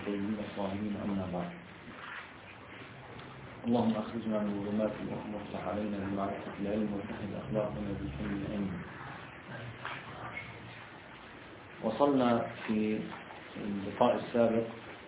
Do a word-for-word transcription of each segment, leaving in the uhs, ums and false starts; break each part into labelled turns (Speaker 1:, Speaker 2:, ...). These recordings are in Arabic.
Speaker 1: الطيبين الطاهرين، أما بعد. اللهم أخرجنا من ظلمات الوهم وافتح علينا بمعرفة العلم وسهل أخلاقنا بالحلم العلم. وصلنا في اللقاء السابق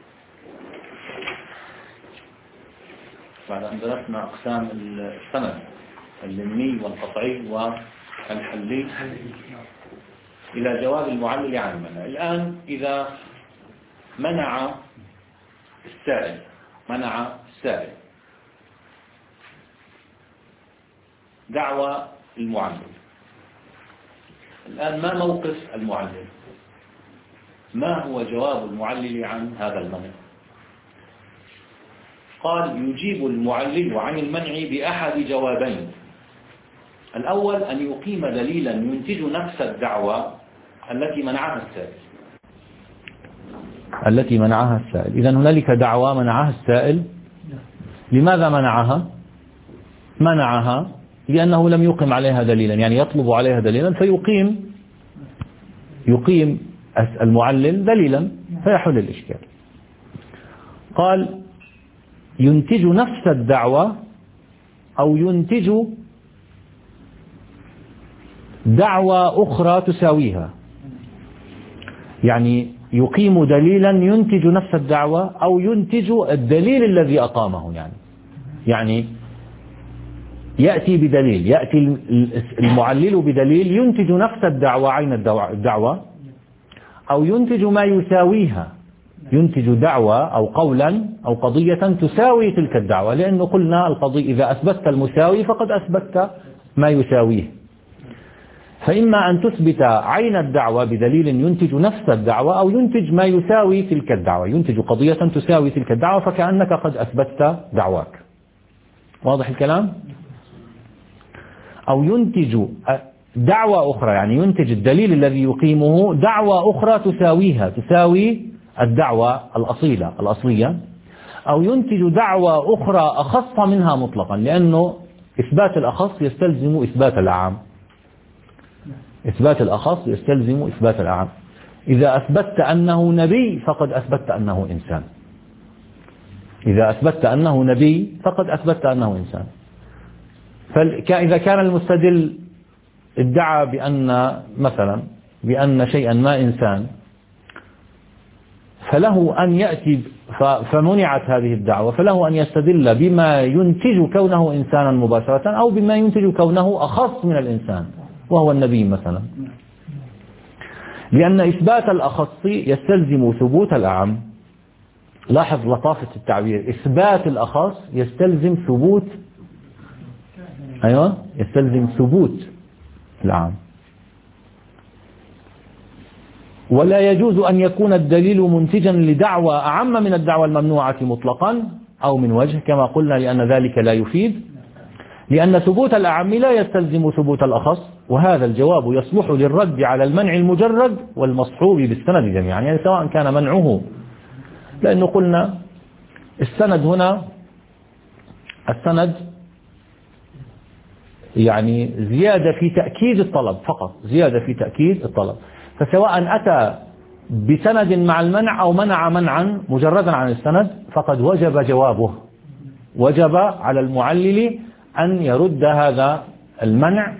Speaker 1: بعد أن درسنا أقسام السند اللمي والقطعي والحلي إلى جواب المعلل عن المنع. الآن إذا منع السائل منع السائل دعوى المعلل، الآن ما موقف المعلل؟ ما هو جواب المعلل عن هذا المنع؟ قال: يجيب المعلل عن المنع بأحد جوابين. الأول أن يقيم دليلا ينتج نفس الدعوى التي منعها السائل التي منعها السائل إذن هنالك دعوى منعها السائل. لماذا منعها؟ منعها لأنه لم يقم عليها دليلا، يعني يطلب عليها دليلا فيقيم يقيم المعلل دليلا فيحل الإشكال. قال: ينتج نفس الدعوة أو ينتج دعوة أخرى تساويها، يعني يقيم دليلا ينتج نفس الدعوة أو ينتج الدليل الذي أقامه. يعني يعني يأتي بدليل، يأتي المعلل بدليل ينتج نفس الدعوة عين الدعوة أو ينتج ما يساويها، ينتج دعوة أو قولا أو قضية تساوي تلك الدعوة، لأنه قلنا القضية إذا أثبتت المساوي فقد أثبتت ما يساويه. فإما أن تثبت عين الدعوة بدليل ينتج نفس الدعوة أو ينتج ما يساوي تلك الدعوة، ينتج قضية تساوي تلك الدعوة فكأنك قد أثبتت دعواك. واضح الكلام؟ أو ينتج دعوة أخرى، يعني ينتج الدليل الذي يقيمه دعوة أخرى تساويها، تساوي الدعوة الأصيلة الأصلية، أو ينتج دعوة أخرى أخص منها مطلقا، لأنه إثبات الأخص يستلزم إثبات الأعم. إثبات الأخص يستلزم إثبات الأعم. إذا أثبتت أنه نبي فقد أثبتت أنه إنسان. إذا أثبتت أنه نبي فقد أثبتت أنه إنسان. فإذا كان المستدل ادعى بأن مثلا بأن شيئا ما إنسان، فله أن يأتي فمنعت هذه الدعوة، فله أن يستدل بما ينتج كونه إنسانا مباشرة أو بما ينتج كونه أخص من الإنسان وهو النبي مثلا، لأن إثبات الأخص يستلزم ثبوت الأعم. لاحظ لطافة التعبير، إثبات الأخص يستلزم ثبوت أيوة يستلزم ثبوت الأعم. ولا يجوز أن يكون الدليل منتجا لدعوى أعم من الدعوى الممنوعة مطلقا أو من وجه كما قلنا، لأن ذلك لا يفيد، لأن ثبوت الأعم لا يستلزم ثبوت الأخص. وهذا الجواب يصلح للرد على المنع المجرد والمصحوب بالسند جميعا، يعني سواء كان منعه، لأنه قلنا السند هنا السند يعني زيادة في تأكيد الطلب فقط، زيادة في تأكيد الطلب. فسواء أتى بسند مع المنع أو منع منعا مجردا عن السند فقد وجب جوابه، وجب على المعلل أن يرد هذا المنع.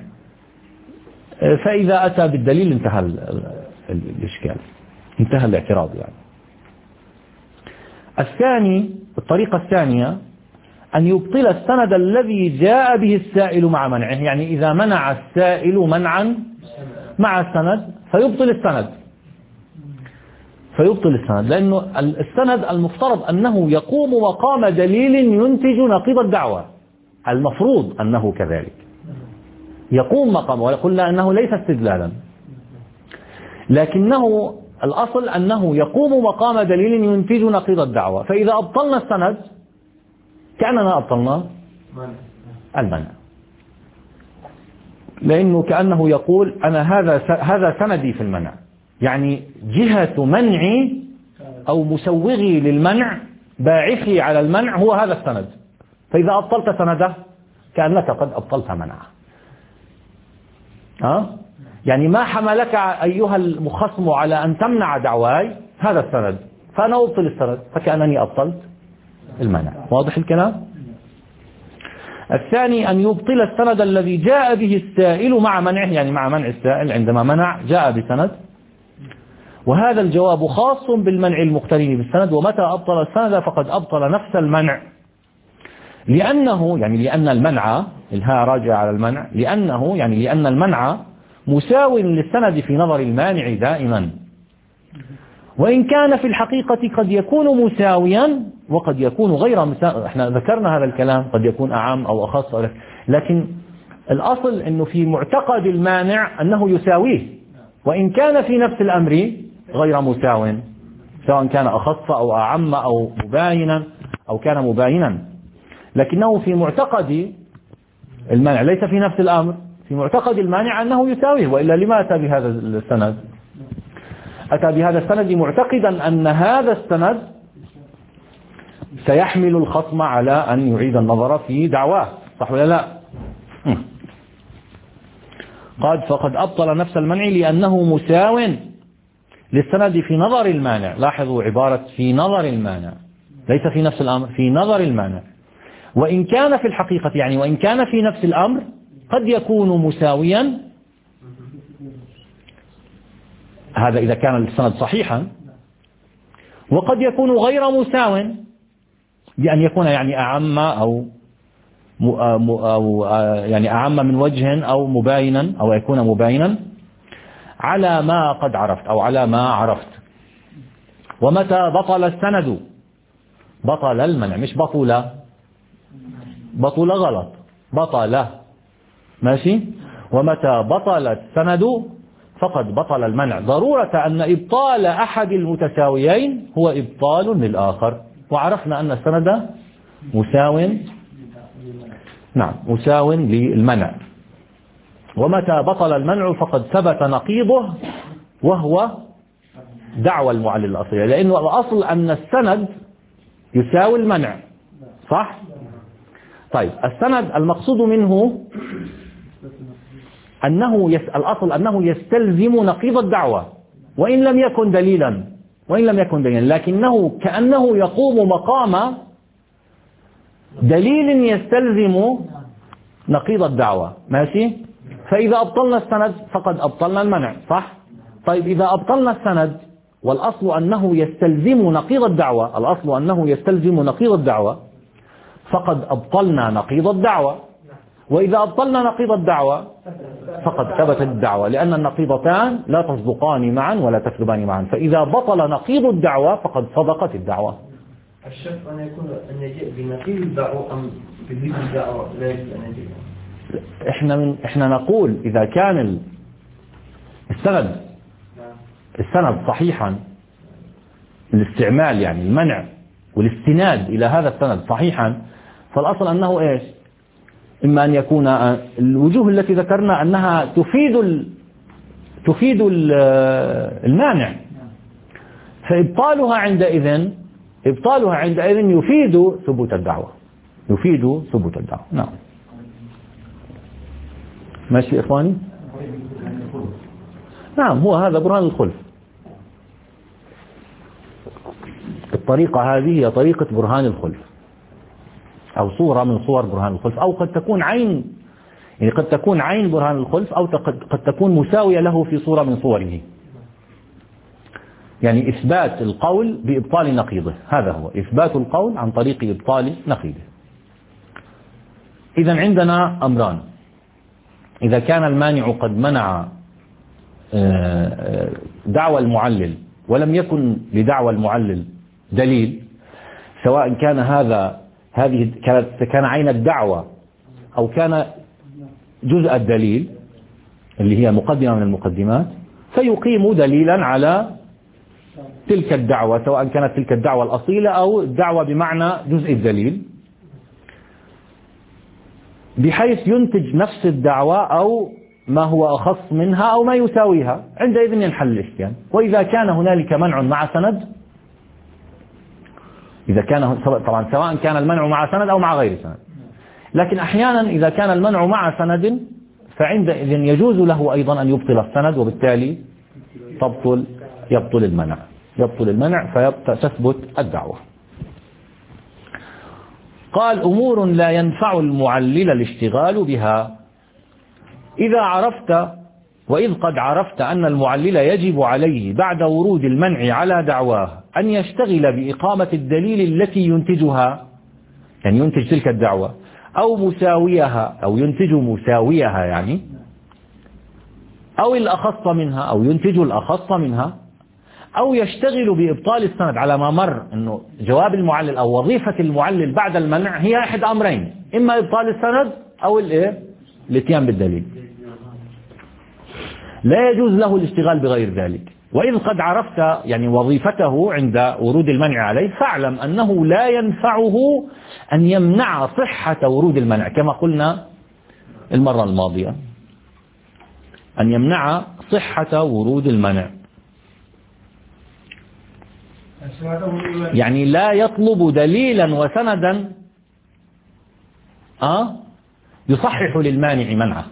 Speaker 1: فإذا أتى بالدليل انتهى الإشكال، انتهى الاعتراض. يعني الثاني، الطريقة الثانية أن يبطل السند الذي جاء به السائل مع منعه، يعني إذا منع السائل منعا مع السند فيبطل السند فيبطل السند لأنه السند المفترض أنه يقوم مقام دليل ينتج نقيض الدعوة، المفروض أنه كذلك يقوم مقام، وقلنا أنه ليس استدلالا، لكنه الأصل أنه يقوم مقام دليل ينتج نقيض الدعوة. فإذا أبطلنا السند كأننا أبطلنا المنع، لأنه كأنه يقول أنا هذا هذا سندي في المنع، يعني جهة منعي أو مسوغي للمنع باعثي على المنع هو هذا السند. فإذا أبطلت سنده كأنك قد أبطلت منعه. أه؟ يعني ما حملك أيها المخصم على أن تمنع دعواي؟ هذا السند، فأنا أبطل السند، فكأنني أبطلت المنع. واضح الكلام؟ الثاني أن يبطل السند الذي جاء به السائل مع منعه، يعني مع منع السائل عندما منع جاء بسند، وهذا الجواب خاص بالمنع المقترن بالسند. ومتى أبطل السند فقد أبطل نفس المنع، لأنه يعني لأن المنع، الهاء راجع على المنع، لأنه يعني لأن المنع مساو للسند في نظر المانع دائما، وإن كان في الحقيقة قد يكون مساويا وقد يكون غير مساوي. احنا ذكرنا هذا الكلام، قد يكون أعم أو أخص، لكن الأصل أنه في معتقد المانع أنه يساويه، وإن كان في نفس الأمر غير مساو، سواء كان أخص أو أعم أو مباينا أو كان مباينا، لكنه في معتقد المانع ليس في نفس الأمر، في معتقد المانع أنه يساويه. وإلا لما أتى بهذا السند؟ أتى بهذا السند معتقدا أن هذا السند سيحمل الخصم على أن يعيد النظر في دعواه، صح ولا لا؟ قال فقد أبطل نفس المنع لأنه مساو للسند في نظر المانع. لاحظوا عبارة في نظر المانع، ليس في نفس الأمر، في نظر المانع. وإن كان في الحقيقة، يعني وإن كان في نفس الأمر قد يكون مساويا، هذا إذا كان السند صحيحا، وقد يكون غير مساو، بأن يكون يعني أعم أو أو يعني أعم من وجه أو مباينا، أو يكون مباينا على ما قد عرفت أو على ما عرفت. ومتى بطل السند بطل المنع، مش بطل، بطل غلط، بطل، ماشي. ومتى بطل السند فقد بطل المنع، ضرورة أن إبطال أحد المتساويين هو إبطال للآخر. وعرفنا أن السند مساو، نعم مساو للمنع. ومتى بطل المنع فقد ثبت نقيضه وهو دعوى المعلل الأصلية، لأنه الأصل أن السند يساوي المنع، صح؟ طيب السند المقصود منه أنه يس... الأصل أنه يستلزم نقيض الدعوة وإن لم يكن دليلا، وإن لم يكن دليلا، لكنه كأنه يقوم مقام دليل يستلزم نقيض الدعوة، ماشي. فإذا أبطلنا السند فقد أبطلنا المنع، صح؟ طيب إذا أبطلنا السند والأصل أنه يستلزم نقيض الدعوة، الأصل أنه يستلزم نقيض الدعوة، فقد أبطلنا نقيض الدعوة. وإذا أبطلنا نقيض الدعوة فقد ثبتت الدعوة، لأن النقيضتان لا تصدقان معا ولا تكذبان معا. فإذا بطل نقيض الدعوة فقد صدقت الدعوة.
Speaker 2: الشرط أن يكون أن يجيء بنقيض الدعوة أم بضد الدعوة، لا يجب أن يجيء.
Speaker 1: إحنا من إحنا نقول إذا كان السند السند صحيحا، الاستعمال يعني المنع والاستناد إلى هذا السند صحيحا، فالأصل أنه إيش؟ إما أن يكون الوجوه التي ذكرنا أنها تفيد ال... تفيد ال... المانع، فإبطالها عندئذ إبطالها عندئذ يفيد ثبوت الدعوة، يفيد ثبوت الدعوة. نعم ماشي إخواني؟ نعم هو هذا برهان الخلف. الطريقة هذه هي طريقة برهان الخلف، أو صورة من صور برهان الخلف، أو قد تكون عين، يعني قد تكون عين برهان الخلف، أو قد تكون مساوية له في صورة من صوره. يعني إثبات القول بإبطال نقيضه، هذا هو إثبات القول عن طريق إبطال نقيضه. إذن عندنا أمران: إذا كان المانع قد منع دعوى المعلل ولم يكن لدعوى المعلل دليل، سواء كان هذا هذه كانت كان عين الدعوة أو كان جزء الدليل اللي هي مقدمة من المقدمات، فيقيم دليلا على تلك الدعوة، سواء كانت تلك الدعوة الأصيلة أو الدعوة بمعنى جزء الدليل، بحيث ينتج نفس الدعوة أو ما هو أخص منها أو ما يساويها. عندئذ ينحل الإشكال. وإذا كان هنالك منع مع سند، إذا كان طبعا سواء كان المنع مع سند أو مع غير سند، لكن أحيانا إذا كان المنع مع سند فعندئذ يجوز له أيضا أن يبطل السند، وبالتالي تبطل يبطل المنع. يبطل المنع فتثبت الدعوة. قال أمور لا ينفع المعلل الاشتغال بها. إذا عرفت وإذ قد عرفت أن المعلل يجب عليه بعد ورود المنع على دعواه أن يشتغل بإقامة الدليل التي ينتجها، يعني ينتج تلك الدعوة، أو مساويها أو ينتج مساويها يعني، أو الأخص منها أو ينتج الأخص منها، أو يشتغل بإبطال السند. على ما مر أنه جواب المعلل أو وظيفة المعلل بعد المنع هي أحد أمرين، إما إبطال السند أو الإيه؟ الاتيان بالدليل. لا يجوز له الاشتغال بغير ذلك. وإذ قد عرفت يعني وظيفته عند ورود المنع عليه، فاعلم أنه لا ينفعه أن يمنع صحة ورود المنع، كما قلنا المرة الماضية، أن يمنع صحة ورود المنع. يعني لا يطلب دليلا وسندا أه يصحح للمانع منعه،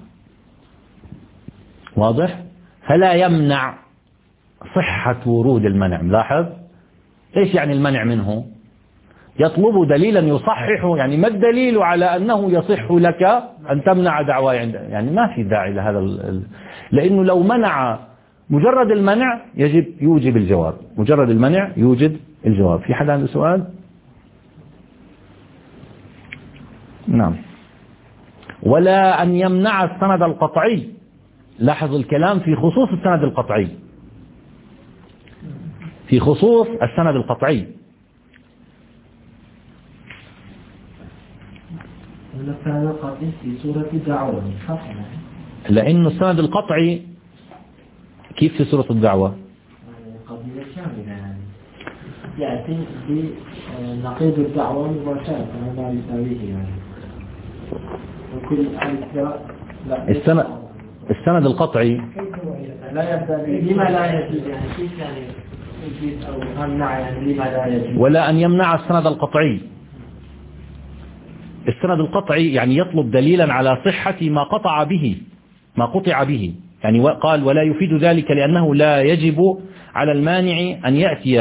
Speaker 1: واضح؟ فلا يمنع صحة ورود المنع. لاحظ إيش يعني المنع منه؟ يطلب دليلا يصحح، يعني ما الدليل على أنه يصح لك أن تمنع دعوى عند، يعني ما في داعي لهذا ال... لأنه لو منع مجرد المنع يجب يوجب الجواب، مجرد المنع يوجب الجواب. في حد عنده سؤال؟ نعم. ولا أن يمنع السند القطعي. لاحظوا الكلام في خصوص السند القطعي، في خصوص السند القطعي.
Speaker 2: السند القطعي في سورة الدعوة،
Speaker 1: لأن السند القطعي كيف في سورة الدعوة؟
Speaker 2: قضية شاملة، يعني يأتي بنقيض الدعوة مباشرة كما يساويه يعني. وكل
Speaker 1: السند السند القطعي
Speaker 2: لا يبدأ لما لا يجوز، يعني كيف يعني يجوز أو يمنع، يعني لما لا يجوز.
Speaker 1: ولا أن يمنع السند القطعي. السند القطعي يعني يطلب دليلا على صحة ما قطع به، ما قطع به، يعني قال ولا يفيد ذلك لأنه لا يجب على المانع أن يأتي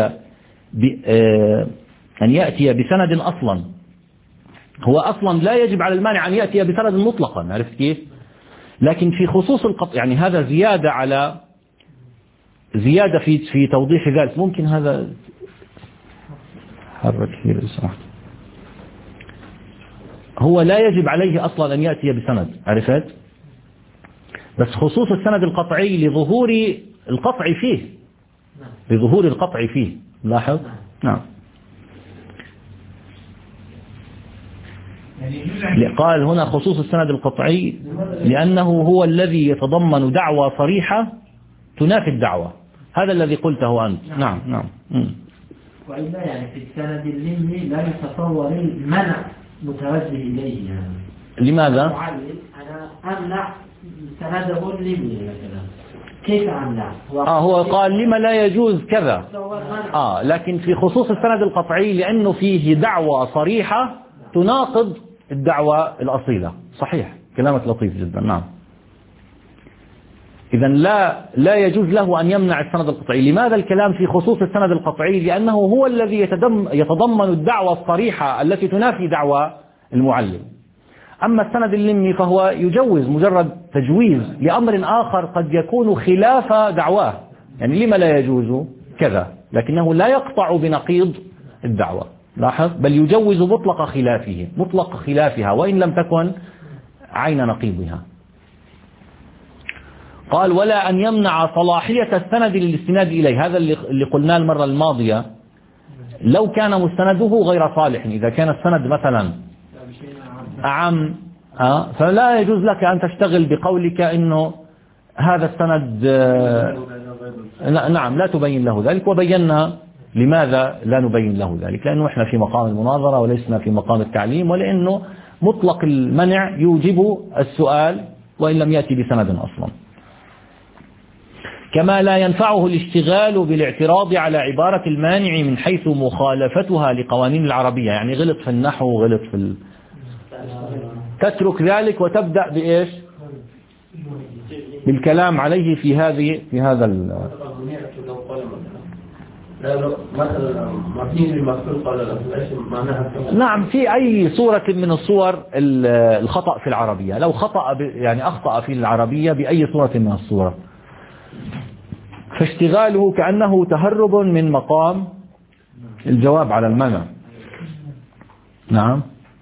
Speaker 1: أن يأتي بسند أصلا. هو أصلا لا يجب على المانع أن يأتي بسند مطلقا، عرفت كيف؟ لكن في خصوص القطع يعني هذا زيادة على زيادة في في توضيح ذلك. ممكن هذا حرك كثير سمحت. هو لا يجب عليه أصلا أن يأتي بسند، عرفت؟ بس خصوص السند القطعي لظهور القطع فيه، لظهور القطع فيه. لاحظ؟ نعم. قال هنا خصوص السند القطعي لأنه هو الذي يتضمن دعوى صريحة تنافي الدعوة. هذا الذي قلته أنت. نعم نعم.
Speaker 2: وإلا يعني في السند اللمي لا يتصور المنع متوجه إليه يعني.
Speaker 1: لماذا؟
Speaker 2: أنا أمنع سنده اللمي مثلا، كيف أمنع؟
Speaker 1: آه هو قال لما لا يجوز كذا. آه لكن في خصوص السند القطعي لأنه فيه دعوى صريحة تناقض الدعوة الأصيلة. صحيح، كلامك لطيف جدا. نعم. إذن لا لا يجوز له أن يمنع السند القطعي. لماذا الكلام في خصوص السند القطعي؟ لأنه هو الذي يتضمن الدعوة الصريحة التي تنافي دعوى المعلم. أما السند اللمي فهو يجوز، مجرد تجويز لأمر آخر قد يكون خلاف دعواه، يعني لما لا يجوز كذا، لكنه لا يقطع بنقيض الدعوة. لاحظ، بل يجوز مطلق خلافه، مطلق خلافها وإن لم تكن عين نقيضها. قال ولا أن يمنع صلاحية السند للاستناد إليه. هذا اللي قلناه المرة الماضية، لو كان مستنده غير صالح، إذا كان السند مثلا أعم أه فلا يجوز لك أن تشتغل بقولك إنه هذا السند آه نعم لا تبين له ذلك. وبينا لماذا لا نبين له ذلك، لأنه إحنا في مقام المناظرة وليسنا في مقام التعليم، ولأنه مطلق المنع يوجب السؤال وإن لم يأتي بسند أصلا. كما لا ينفعه الاشتغال بالاعتراض على عبارة المانع من حيث مخالفتها لقوانين العربية، يعني غلط في النحو غلط في ال... تترك ذلك وتبدأ بإيش؟ بالكلام عليه في هذه في هذا ال...
Speaker 3: مثلا مبني للمفعول قال ايش معناها؟
Speaker 1: نعم، في أي صورة من الصور الخطأ في العربية، لو خطأ يعني أخطأ في العربية بأي صورة من الصور، فاشتغاله كأنه تهرب من مقام الجواب على المنع. نعم،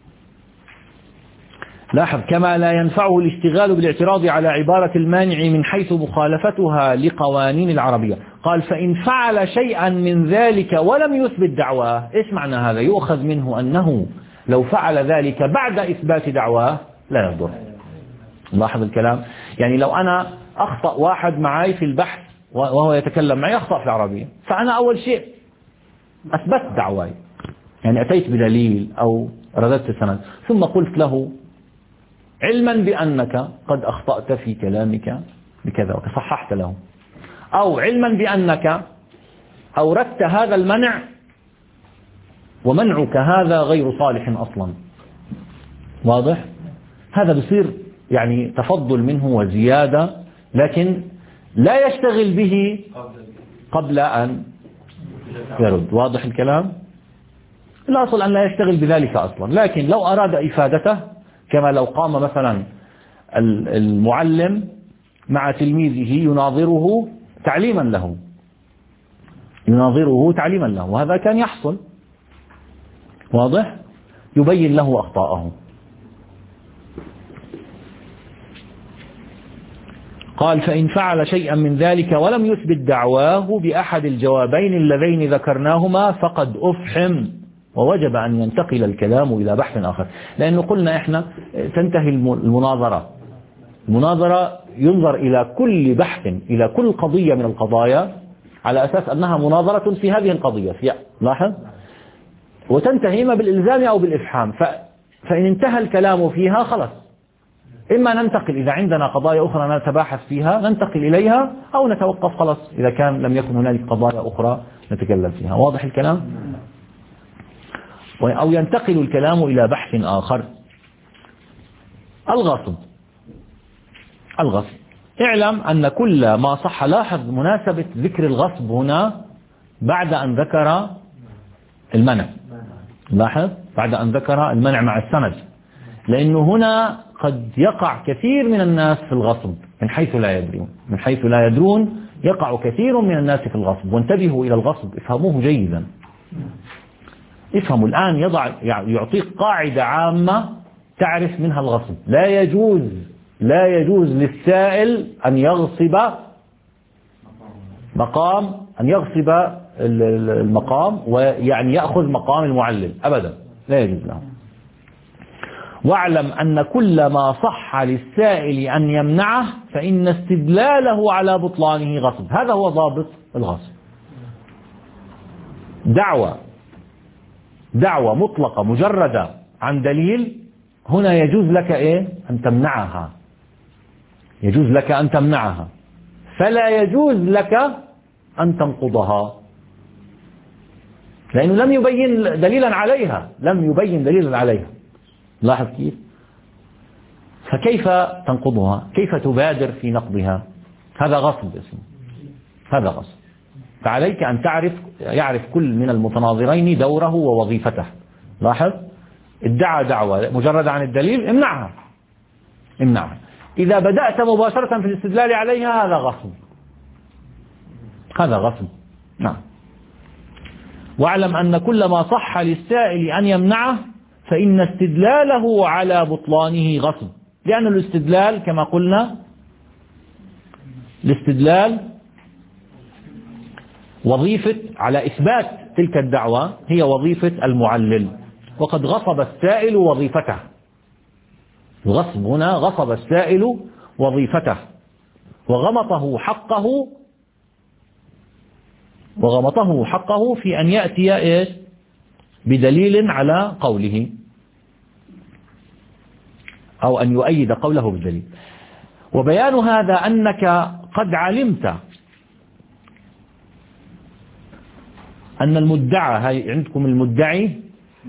Speaker 1: لاحظ كما لا ينفعه الاشتغال بالاعتراض على عبارة المانع من حيث مخالفتها لقوانين العربية. قال فإن فعل شيئا من ذلك ولم يثبت دعواه. إيش معنى هذا؟ يؤخذ منه أنه لو فعل ذلك بعد إثبات دعواه لا يضر. لاحظ الكلام، يعني لو أنا أخطأ واحد معي في البحث وهو يتكلم معي أخطأ في العربية، فأنا أول شيء أثبت دعواي، يعني أتيت بدليل أو رددت السند، ثم قلت له علما بأنك قد أخطأت في كلامك بكذا وصححت له، أو علما بأنك أوردت هذا المنع ومنعك هذا غير صالح أصلا. واضح؟ هذا بصير يعني تفضل منه وزيادة، لكن لا يشتغل به قبل أن يرد. واضح الكلام؟ الأصل أن لا يشتغل بذلك أصلا، لكن لو أراد إفادته، كما لو قام مثلا المعلم مع تلميذه يناظره تعليما له يناظره تعليما له وهذا كان يحصل. واضح؟ يبين له أخطاءه. قال فإن فعل شيئا من ذلك ولم يثبت دعواه بأحد الجوابين اللذين ذكرناهما فقد أفحم ووجب أن ينتقل الكلام إلى بحث آخر. لأنه قلنا إحنا تنتهي المناظرة المناظرة ينظر إلى كل بحث، إلى كل قضية من القضايا على أساس أنها مناظرة في هذه القضية. في لاحظ، وتنتهي إما بالإلزام أو بالإفحام. فإن انتهى الكلام فيها خلاص، إما ننتقل إذا عندنا قضايا أخرى نتباحث فيها ننتقل إليها، أو نتوقف خلاص إذا كان لم يكن هنالك قضايا أخرى نتكلم فيها. واضح الكلام؟ أو ينتقل الكلام إلى بحث آخر. الغصب الغصب اعلم أن كل ما صح، لاحظ مناسبة ذكر الغصب هنا بعد أن ذكر المنع. لاحظ بعد أن ذكر المنع مع السند، لأنه هنا قد يقع كثير من الناس في الغصب من حيث لا يدرون من حيث لا يدرون يقع كثير من الناس في الغصب. وانتبهوا إلى الغصب، افهموه جيدا. افهموا الآن، يضع يعطيك قاعدة عامة تعرف منها الغصب. لا يجوز لا يجوز للسائل أن يغصب مقام أن يغصب المقام ويعني يأخذ مقام المعلم أبدا، لا يجوز له. واعلم أن كل ما صح للسائل أن يمنعه فإن استدلاله على بطلانه غصب. هذا هو ضابط الغصب. دعوة دعوة مطلقة مجردة عن دليل، هنا يجوز لك إيه؟ أن تمنعها يجوز لك أن تمنعها فلا يجوز لك أن تنقضها، لأنه لم يبين دليلا عليها لم يبين دليلا عليها. لاحظ كيف؟ فكيف تنقضها؟ كيف تبادر في نقضها؟ هذا غصب اسمه هذا غصب. فعليك أن تعرف يعرف كل من المتناظرين دوره ووظيفته. لاحظ، ادعى دعوة مجرد عن الدليل، امنعها امنعها إذا بدأت مباشرة في الاستدلال عليها هذا غصب هذا غصب نعم. واعلم أن كل ما صح للسائل أن يمنعه فإن استدلاله على بطلانه غصب، لأن الاستدلال كما قلنا الاستدلال وظيفة على إثبات تلك الدعوة هي وظيفة المعلل، وقد غصب السائل وظيفته. الغصب هنا غصب السائل وظيفته وغمطه حقه وغمطه حقه في أن يأتي إيش؟ بدليل على قوله أو أن يؤيد قوله بالدليل. وبيان هذا أنك قد علمت أن المدعى، هاي عندكم المدعي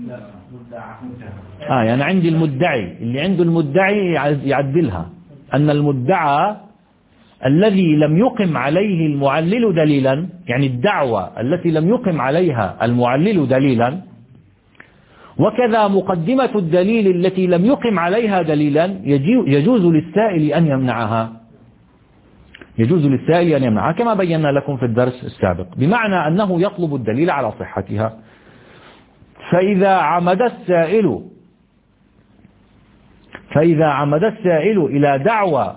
Speaker 1: آه يعني عندي المدعي اللي عنده المدعي يعدلها، أن المدعى الذي لم يقم عليه المعلل دليلا، يعني الدعوة التي لم يقم عليها المعلل دليلا، وكذا مقدمة الدليل التي لم يقم عليها دليلا يجوز للسائل أن يمنعها يجوز للسائل أن يمنعها كما بينا لكم في الدرس السابق، بمعنى أنه يطلب الدليل على صحتها. فإذا عمد السائل فإذا عمد السائل إلى دعوى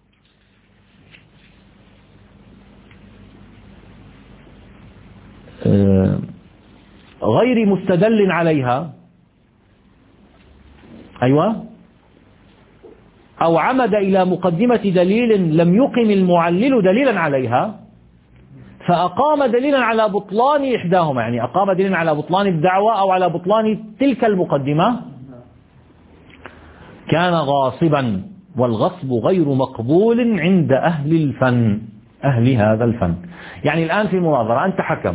Speaker 1: غير مستدل عليها، أيوة، أو عمد إلى مقدمة دليل لم يقم المعلل دليلا عليها، فأقام دليلا على بطلان إحداهما، يعني أقام دليلا على بطلان الدعوة أو على بطلان تلك المقدمة، كان غاصبا، والغصب غير مقبول عند أهل الفن، أهل هذا الفن. يعني الآن في مناظرة، أنت حكم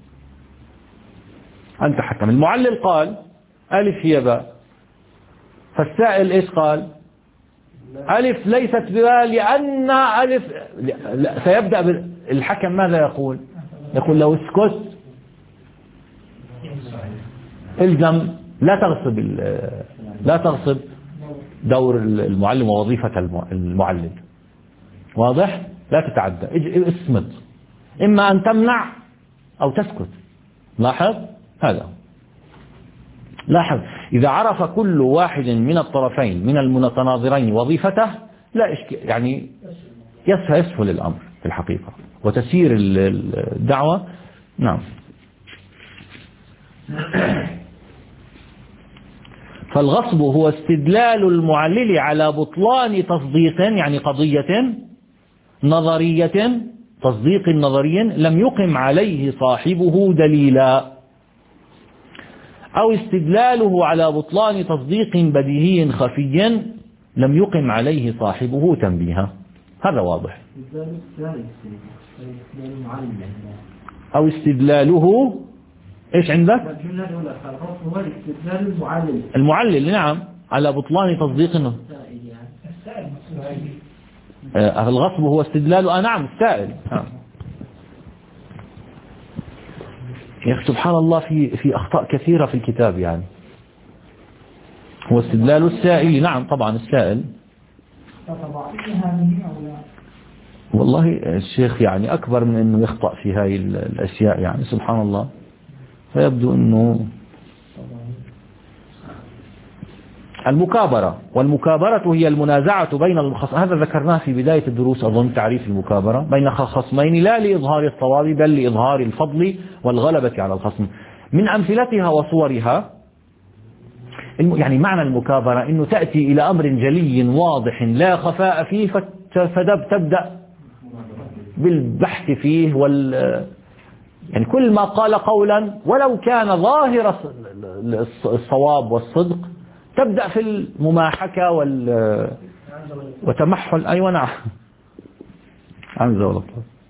Speaker 1: أنت حكم المعلل قال ألف هي باء، فالسائل إيش قال؟ ألف ليست بباء لأن ألف، سيبدأ الحكم ماذا يقول؟ يقول له اسكت، الزم، لا تغصب لا تغصب دور المعلم ووظيفة المعلل، واضح؟ لا تتعدى، اصمت، إما أن تمنع أو تسكت. لاحظ هذا، لاحظ إذا عرف كل واحد من الطرفين من المتناظرين وظيفته لا إشكال، يعني يسهل الأمر في الحقيقة وتسير الدعوة. نعم. فالغصب هو استدلال المعلل على بطلان تصديق، يعني قضية نظرية، تصديق نظري لم يقم عليه صاحبه دليلا، أو استدلاله على بطلان تصديق بديهي خفي لم يقم عليه صاحبه تنبيها. هذا واضح. أو استدلاله إيش عندك؟ المعلل، نعم، على بطلان تصديق. آه الغصب هو استدلال، آه نعم، السائل. آه. يا أخي سبحان الله، في في أخطاء كثيرة في الكتاب، يعني هو استدلال السائل، نعم طبعا السائل. والله الشيخ يعني أكبر من أنه يخطأ في هاي الأشياء، يعني سبحان الله. فيبدو أنه المكابرة، والمكابرة هي المنازعة بين الخصمين، هذا ذكرناه في بداية الدروس أظن، تعريف المكابرة، بين خصمين لا لإظهار الصواب بل لإظهار الفضل والغلبة على الخصم. من أمثلتها وصورها، يعني معنى المكابرة أنه تأتي إلى أمر جلي واضح لا خفاء فيه، فتبدأ بالبحث فيه، وال يعني كل ما قال قولا ولو كان ظاهر الصواب والصدق تبدأ في المماحكة وال وتمحل. أيوة نعم، عنزة ولا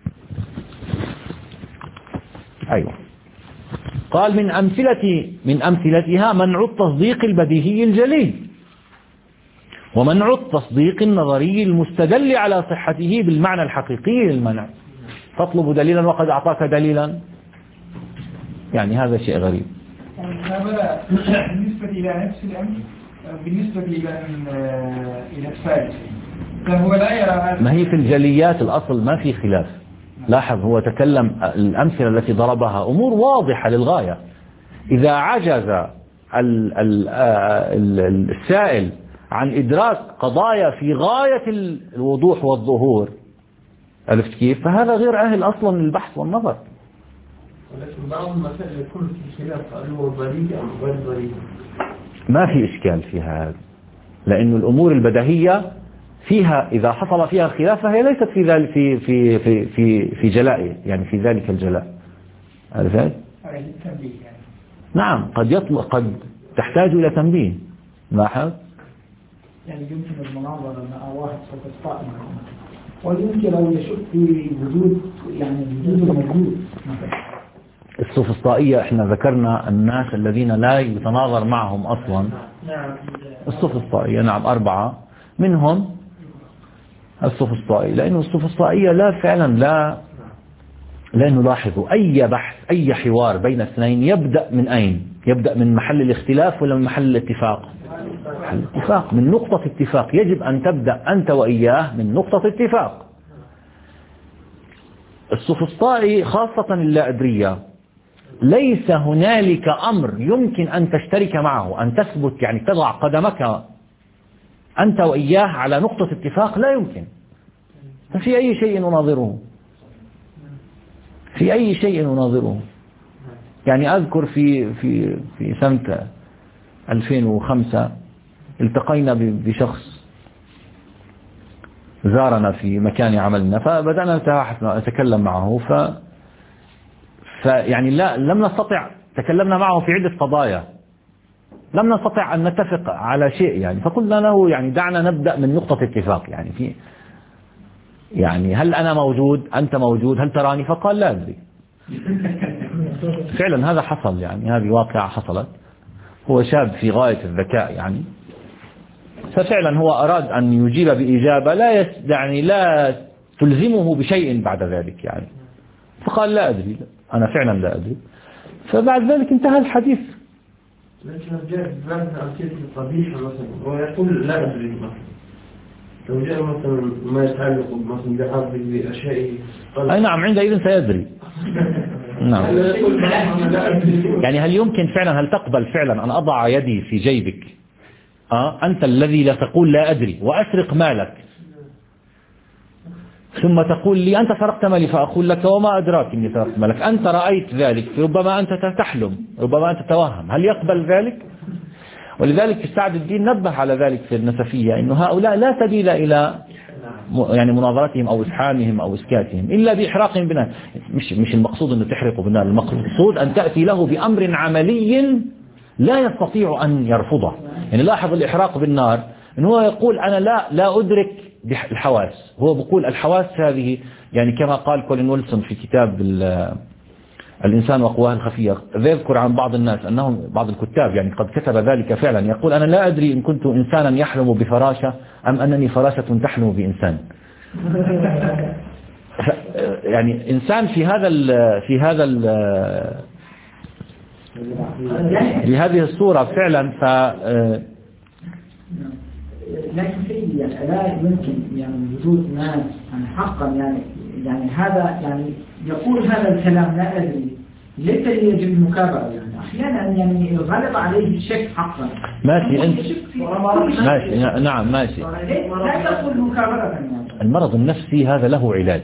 Speaker 1: أيوة. قال من أمثلة من أمثلتها منع التصديق البديهي الجلي، ومنع التصديق النظري المستدل على صحته بالمعنى الحقيقي للمنع. تطلب دليلا وقد أعطاك دليلا، يعني هذا شيء غريب.
Speaker 4: بالنسبة إلى نفس الأمر، بالنسبة إلى إلى الفارس، فهو لا يرى،
Speaker 1: ما هي في الجليات الأصل ما في خلاف. لاحظ هو تكلم الأمثلة التي ضربها أمور واضحة للغاية. إذا عجز السائل عن إدراك قضايا في غاية الوضوح والظهور، عرفت كيف؟ فهذا غير أهل أصلا للبحث والنظر.
Speaker 3: ولكن بعض المسائل يكون في خلاف، هل هو بريء أم غير بريء؟
Speaker 1: ما في إشكال في هذا، لأن الأمور البديهية فيها إذا حصل فيها خلاف فهي ليست في ذلك في في في في في جلائه، يعني في ذلك الجلاء. عرفت؟ نعم، قد يطلق، قد تحتاج إلى تنبيه. لاحظ؟
Speaker 4: يعني يمكن المناظرة مع واحد سوف ويمكن لو يشك في وجود، يعني وجود الموجود.
Speaker 1: السوفسطائية احنا ذكرنا الناس الذين لا يتناظر معهم أصلا. السوفسطائية نعم أربعة، منهم السوفسطائي، لأنه السوفسطائية لا فعلا لا لأنه لاحظوا أي بحث أي حوار بين اثنين يبدأ من أين؟ يبدأ من محل الاختلاف ولا من محل الاتفاق؟ محل الاتفاق، من نقطة اتفاق. يجب أن تبدأ أنت وإياه من نقطة اتفاق. السوفسطائي خاصة اللا أدرية ليس هنالك أمر يمكن أن تشترك معه، أن تثبت يعني تضع قدمك أنت وإياه على نقطة اتفاق، لا يمكن. ففي أي شيء نناظره؟ في أي شيء نناظره؟ يعني أذكر في في في سنة ألفين وخمسة التقينا بشخص زارنا في مكان عملنا، فبدأنا نتكلم معه، ف فيعني لا لم نستطع، تكلمنا معه في عدة قضايا لم نستطع أن نتفق على شيء يعني، فقلنا له يعني دعنا نبدأ من نقطة اتفاق، يعني في يعني هل أنا موجود؟ أنت موجود؟ هل تراني؟ فقال لا أدري. فعلا هذا حصل، يعني هذه واقعة حصلت. هو شاب في غاية الذكاء يعني، ففعلا هو أراد أن يجيب بإجابة لا يس يعني لا تلزمه بشيء بعد ذلك يعني، فقال لا أدري، أنا فعلا لا أدري. فبعد ذلك انتهى الحديث.
Speaker 3: لكن جاء بعد أمثلة القبيحة مثلا ويقول لا أدري مثلا، لو جاء مثلا ما يتعلق مثلا بعرض بأشياء
Speaker 1: أي نعم عندئذ سيدري. نعم. يعني هل يمكن فعلا، هل تقبل فعلا أن أضع يدي في جيبك آه أنت الذي لا تقول لا أدري وأسرق مالك، ثم تقول لي أنت سرقت مالي، فأقول لك وما أدراك إني سرقت مالك، أنت رأيت ذلك، ربما أنت تحلم، ربما أنت تتوهم، هل يقبل ذلك؟ ولذلك سعد الدين نبه على ذلك في النسفية، إنه هؤلاء لا سبيل إلى يعني مناظرتهم أو إسحامهم أو إسكاتهم إلا بإحراقهم بالنار. مش مش المقصود أنه تحرقه بالنار، المقصود أن تأتي له بأمر عملي لا يستطيع أن يرفضه. يعني لاحظ الإحراق بالنار إنه هو يقول أنا لا لا أدرك بالحواس، هو بيقول الحواس هذه يعني كما قال كولين ويلسون في كتاب الإنسان وقواه الخفية، يذكر عن بعض الناس أنهم بعض الكتاب يعني قد كتب ذلك فعلا، يقول أنا لا أدري إن كنت إنسانا يحلم بفراشة أم أنني فراشة تحلم بإنسان. يعني إنسان في هذا ال في هذا ال بهذه الصورة فعلا. ف
Speaker 4: لكن سيدي يعني لا يمكن يعني وجود ناس يعني حقا يعني يعني هذا يعني يقول هذا الكلام لا أدري، ليس يجب المكابرة يعني أحيانا يعني غلب عليه الشك حقا.
Speaker 1: ماشي أنت ماشي نعم ماشي.
Speaker 4: لا تقول مكابرة يعني.
Speaker 1: المرض النفسي هذا له علاج.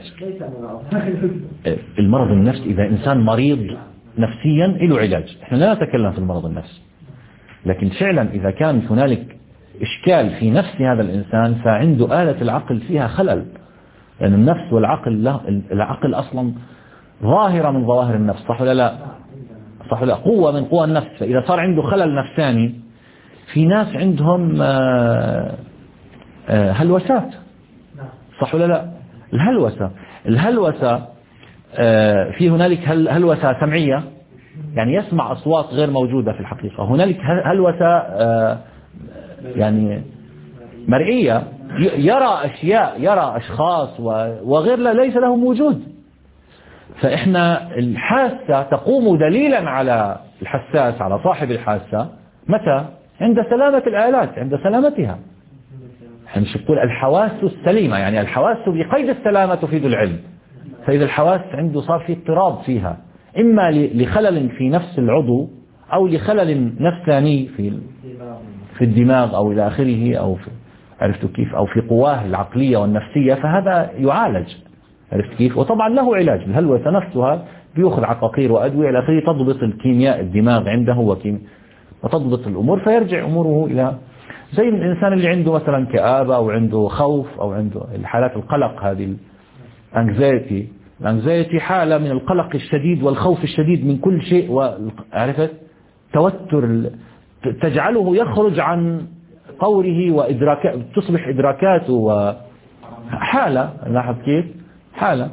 Speaker 1: المرض النفسي إذا إنسان مريض نفسيا له علاج، احنا لا نتكلم في المرض النفسي، لكن فعلا إذا كان هنالك إشكال في نفس هذا الإنسان فعنده آلة العقل فيها خلل، لأن يعني النفس والعقل له العقل أصلا ظاهرة من ظواهر النفس، صح ولا لا؟ صح ولا لا؟ قوة من قوى النفس. فإذا صار عنده خلل نفساني، في ناس عندهم آآ آآ هلوسات، صح ولا لا؟ الهلوسة الهلوسة في هنالك هلوسة سمعية يعني يسمع أصوات غير موجودة في الحقيقة، هنالك هلوسة يعني مرئية، يرى أشياء، يرى أشخاص وغير لا ليس لهم وجود. فإحنا الحاسة تقوم دليلا على الحساس، على صاحب الحاسة متى؟ عند سلامة الآلات، عند سلامتها. احنا مش نقول الحواس السليمة، يعني الحواس بقيد السلامة تفيد العلم. فإذا الحواس عنده صار في اضطراب فيها، إما لخلل في نفس العضو أو لخلل نفساني في في الدماغ أو إلى آخره، أو في عرفتوا كيف، أو في قواه العقلية والنفسية، فهذا يعالج، عرفت كيف. وطبعا له علاج، الهلوسة نفسها بيأخذ عقاقير وأدوية إلى آخره تضبط الكيمياء الدماغ عنده هو كيمياء وتضبط الأمور، فيرجع أموره إلى زي الإنسان اللي عنده مثلا كآبة أو عنده خوف أو عنده الحالات القلق، هذه الانكزايتي الانكزايتي حالة من القلق الشديد والخوف الشديد من كل شيء، وعرفت توتر تجعله يخرج عن طوره وإدراكات، تصبح إدراكاته وحالة، لاحظ كيف حالة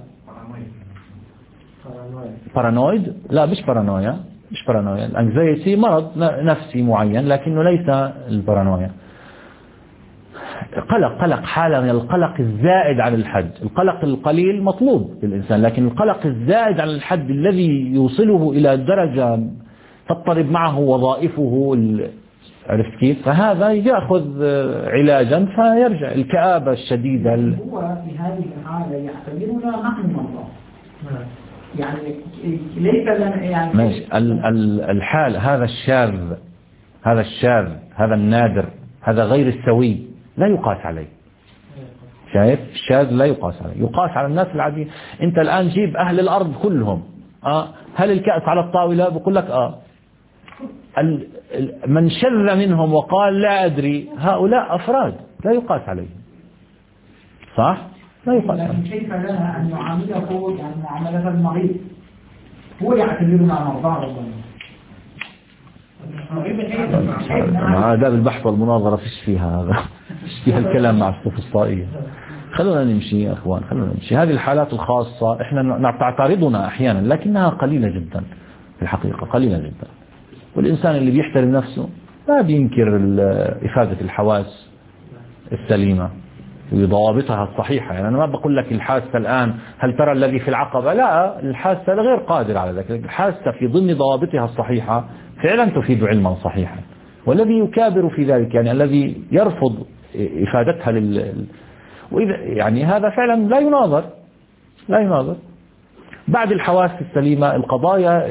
Speaker 1: بارانويد، لا مش بارانويا، مش بارانويا. الانكزايتي مرض نفسي معين لكنه ليس البارانويا. قلق قلق حالة من القلق الزائد عن الحد. القلق القليل مطلوب للإنسان، لكن القلق الزائد عن الحد الذي يوصله إلى درجة تضطرب معه وظائفه، عرفت كيف؟ فهذا يأخذ علاجا فيرجع. الكآبة الشديدة
Speaker 4: هو في هذه الحالة يعتبرنا نحن مرضى، يعني ليس لنا يعني
Speaker 1: ماشي. الحال هذا الشاذ، هذا الشاذ، هذا النادر، هذا غير السوي لا يقاس عليه. شايف؟ الشاذ لا يقاس عليه، يقاس على الناس العاديين. انت الآن جيب أهل الأرض كلهم، آه هل الكأس على الطاولة؟ بقول لك آه. من شذ منهم وقال لا أدري، هؤلاء أفراد لا يقاس عليهم، صح؟ لا يقاس عليهم.
Speaker 4: لكن كيف لنا أن نعامله يعني معاملة المريض؟ هو يعتبرنا مرضى ربما.
Speaker 1: آداب البحث والمناظرة فيش فيها هذا، فيش فيها الكلام مع السفسطائية. خلونا نمشي يا أخوان، خلونا نمشي. هذه الحالات الخاصة إحنا تعترضنا أحيانا، لكنها قليلة جدا في الحقيقة، قليلة جدا. والإنسان اللي بيحترم نفسه لا بينكر إفادة الحواس السليمة وضوابطها الصحيحة. يعني أنا ما بقول لك الحاسة الآن هل ترى الذي في العقبة، لا، الحاسة غير قادر على ذلك. الحاسة في ضمن ضوابطها الصحيحة فعلا تفيد علما صحيحا، والذي يكابر في ذلك يعني الذي يرفض إفادتها لل... وإذا يعني هذا فعلا لا يناظر، لا يناظر. بعد الحواس السليمة القضايا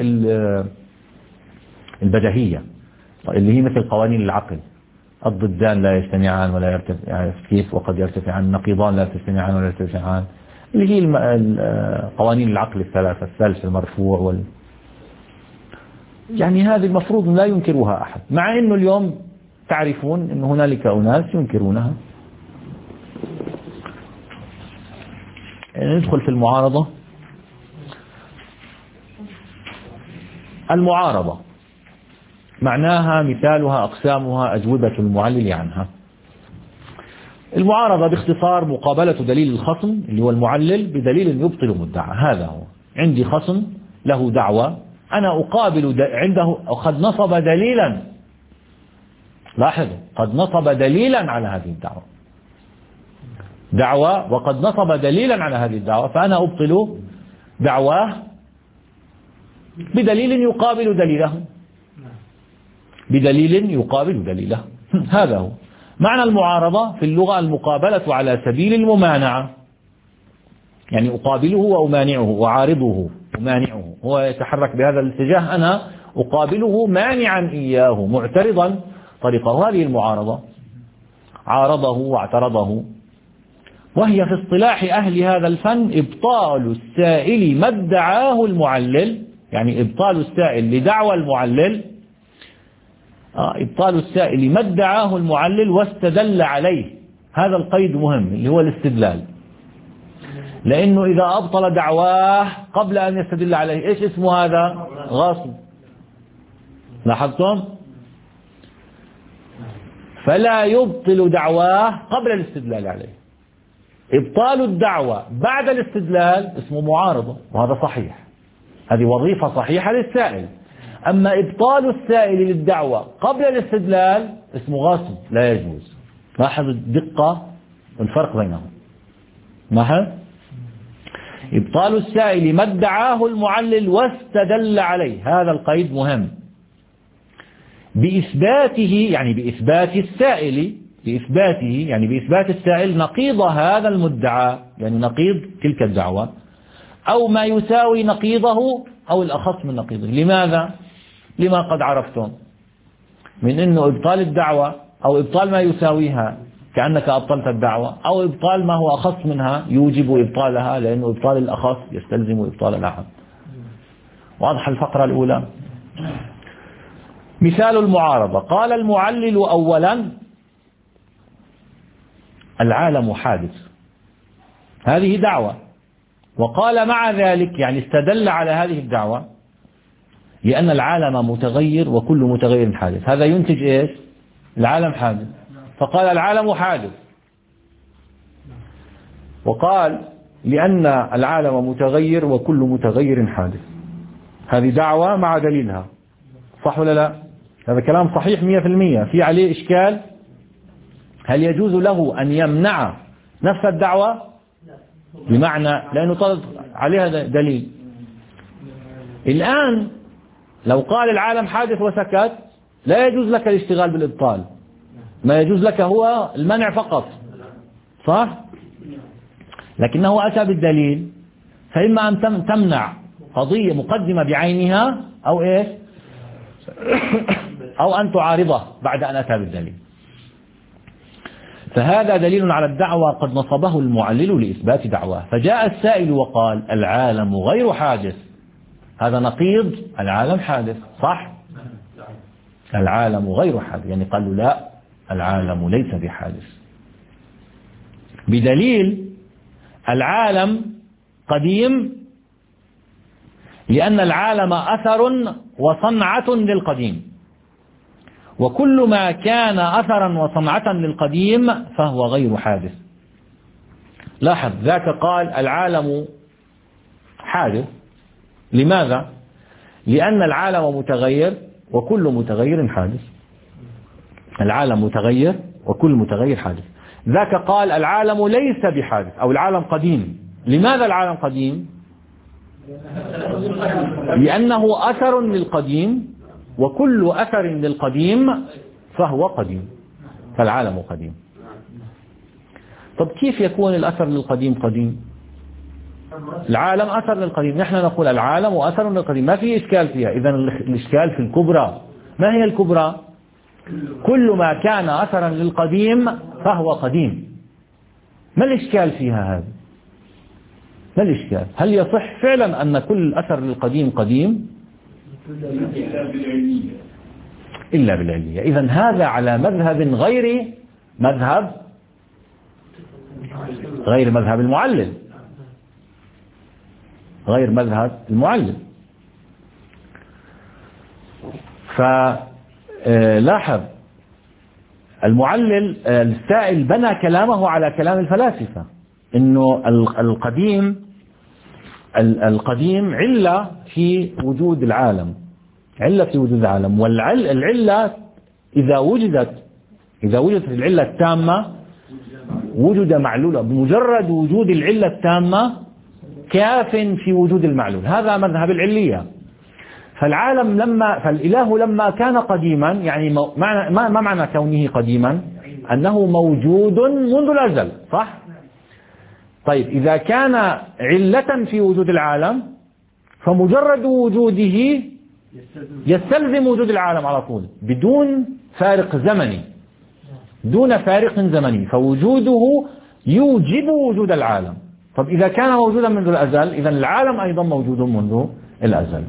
Speaker 1: البديهية اللي هي مثل قوانين العقل، الضدان لا يجتمعان ولا يرتفعان، كيف؟ وقد يرتفعان، النقيضان لا تجتمعان ولا يرتفعان، اللي هي قوانين العقل الثلاثة، الثالث المرفوع وال... يعني هذه المفروض لا ينكرها أحد، مع أنه اليوم تعرفون أن هنالك أناس ينكرونها. يعني ندخل في المعارضة. المعارضة معناها، مثالها، أقسامها، أجوبة المعلل عنها. المعارضة باختصار مقابلة دليل الخصم اللي هو المعلل بدليل يبطل مدعى. هذا هو. عندي خصم له دعوة، أنا أقابل عنده، قد نصب دليلا، لاحظوا، قد نصب دليلا على هذه الدعوة، دعوة وقد نصب دليلا على هذه الدعوة، فأنا أبطل دعواه بدليل يقابل دليله، بدليل يقابل دليله. هذا هو معنى المعارضة في اللغة، المقابلة على سبيل الممانعة، يعني أقابله وأمانعه، وعارضه أمانعه، هو يتحرك بهذا الاتجاه، أنا أقابله مانعا إياه، معترضا طريقه. هذه المعارضة، عارضه واعترضه. وهي في اصطلاح أهل هذا الفن إبطال السائل ما ادعاه المعلل، يعني إبطال السائل لدعوى المعلل، آه إبطال السائل ما ادعاه المعلل واستدل عليه. هذا القيد مهم اللي هو الاستدلال، لأنه إذا أبطل دعواه قبل أن يستدل عليه، إيش اسمه هذا؟ غاصب. لاحظتم؟ فلا يبطل دعواه قبل الاستدلال عليه. إبطال الدعوة بعد الاستدلال اسمه معارضة، وهذا صحيح، هذه وظيفة صحيحة للسائل. أما إبطال السائل للدعوة قبل الاستدلال اسمه غاصب، لا يجوز. لاحظ الدقة والفرق بينهم. لاحظ إبطال السائل ما ادعاه المعلل واستدل عليه، هذا القيد مهم. بإثباته، يعني بإثبات السائل، بإثباته يعني بإثبات السائل نقيض هذا المدعى، يعني نقيض تلك الدعوة، أو ما يساوي نقيضه أو الأخص من نقيضه. لماذا؟ لما قد عرفتم من أنه إبطال الدعوة أو إبطال ما يساويها كأنك أبطلت الدعوة، أو إبطال ما هو أخص منها يوجب إبطالها، لأنه إبطال الأخص يستلزم إبطال الأعم. واضح الفقرة الأولى. مثال المعارضة، قال المعلل أولا العالم حادث، هذه دعوة، وقال مع ذلك يعني استدل على هذه الدعوة لأن العالم متغير وكل متغير حادث، هذا ينتج إيش؟ العالم حادث، فقال العالم حادث. وقال لأن العالم متغير وكل متغير حادث، هذه دعوة مع دليلها، صح ولا لا؟ هذا كلام صحيح مية في المية، في عليه إشكال؟ هل يجوز له أن يمنع نفس الدعوة؟ بمعنى لأنه طلب عليها دليل. الآن لو قال العالم حادث وسكت لا يجوز لك الاشتغال بالإبطال، ما يجوز لك هو المنع فقط، صح؟ لكنه أتى بالدليل، فإما أن تمنع قضية مقدمة بعينها أو إيش أو أن تعارضه بعد أن أتى بالدليل. فهذا دليل على الدعوة قد نصبه المعلل لإثبات دعواه. فجاء السائل وقال العالم غير حادث، هذا نقيض العالم حادث، صح؟ العالم غير حادث، يعني قالوا لا، العالم ليس بحادث، بدليل العالم قديم لأن العالم أثر وصنعة للقديم، وكل ما كان أثرا وصنعة للقديم فهو غير حادث. لاحظ ذاك قال العالم حادث، لماذا؟ لأن العالم متغير وكل متغير حادث، العالم متغير وكل متغير حادث. ذاك قال العالم ليس بحادث أو العالم قديم، لماذا العالم قديم؟ لأنه أثر للقديم وكل أثر للقديم فهو قديم، فالعالم قديم. طب كيف يكون الأثر للقديم قديم؟ العالم أثر للقديم، نحن نقول العالم وأثر للقديم، ما في إشكال فيها. إذن الإشكال في الكبرى. ما هي الكبرى؟ كل ما كان أثرا للقديم فهو قديم. ما الإشكال فيها هذا؟ ما الإشكال؟ هل يصح فعلا أن كل أثر للقديم قديم؟ إلا بالعلية. إذن هذا على مذهب غير مذهب غير مذهب المعلل، غير مذهب المعلل. فلاحظ المعلل السائل بنى كلامه على كلام الفلاسفة، إنه القديم القديم علة في وجود العالم، علة في وجود العالم، والعلة إذا وجدت إذا وجدت العلة التامة وجد معلولة، بمجرد وجود العلة التامة كاف في وجود المعلول. هذا مذهب العلية. فالعالم لما فالإله لما كان قديما، يعني معنى ما معنى كونه قديما؟ أنه موجود منذ الأزل، صح؟ طيب إذا كان علة في وجود العالم فمجرد وجوده يستلزم وجود العالم على طول بدون فارق زمني، دون فارق زمني، فوجوده يوجب وجود العالم. طب إذا كان موجودا منذ الأزل إذن العالم أيضا موجود منذ الأزل.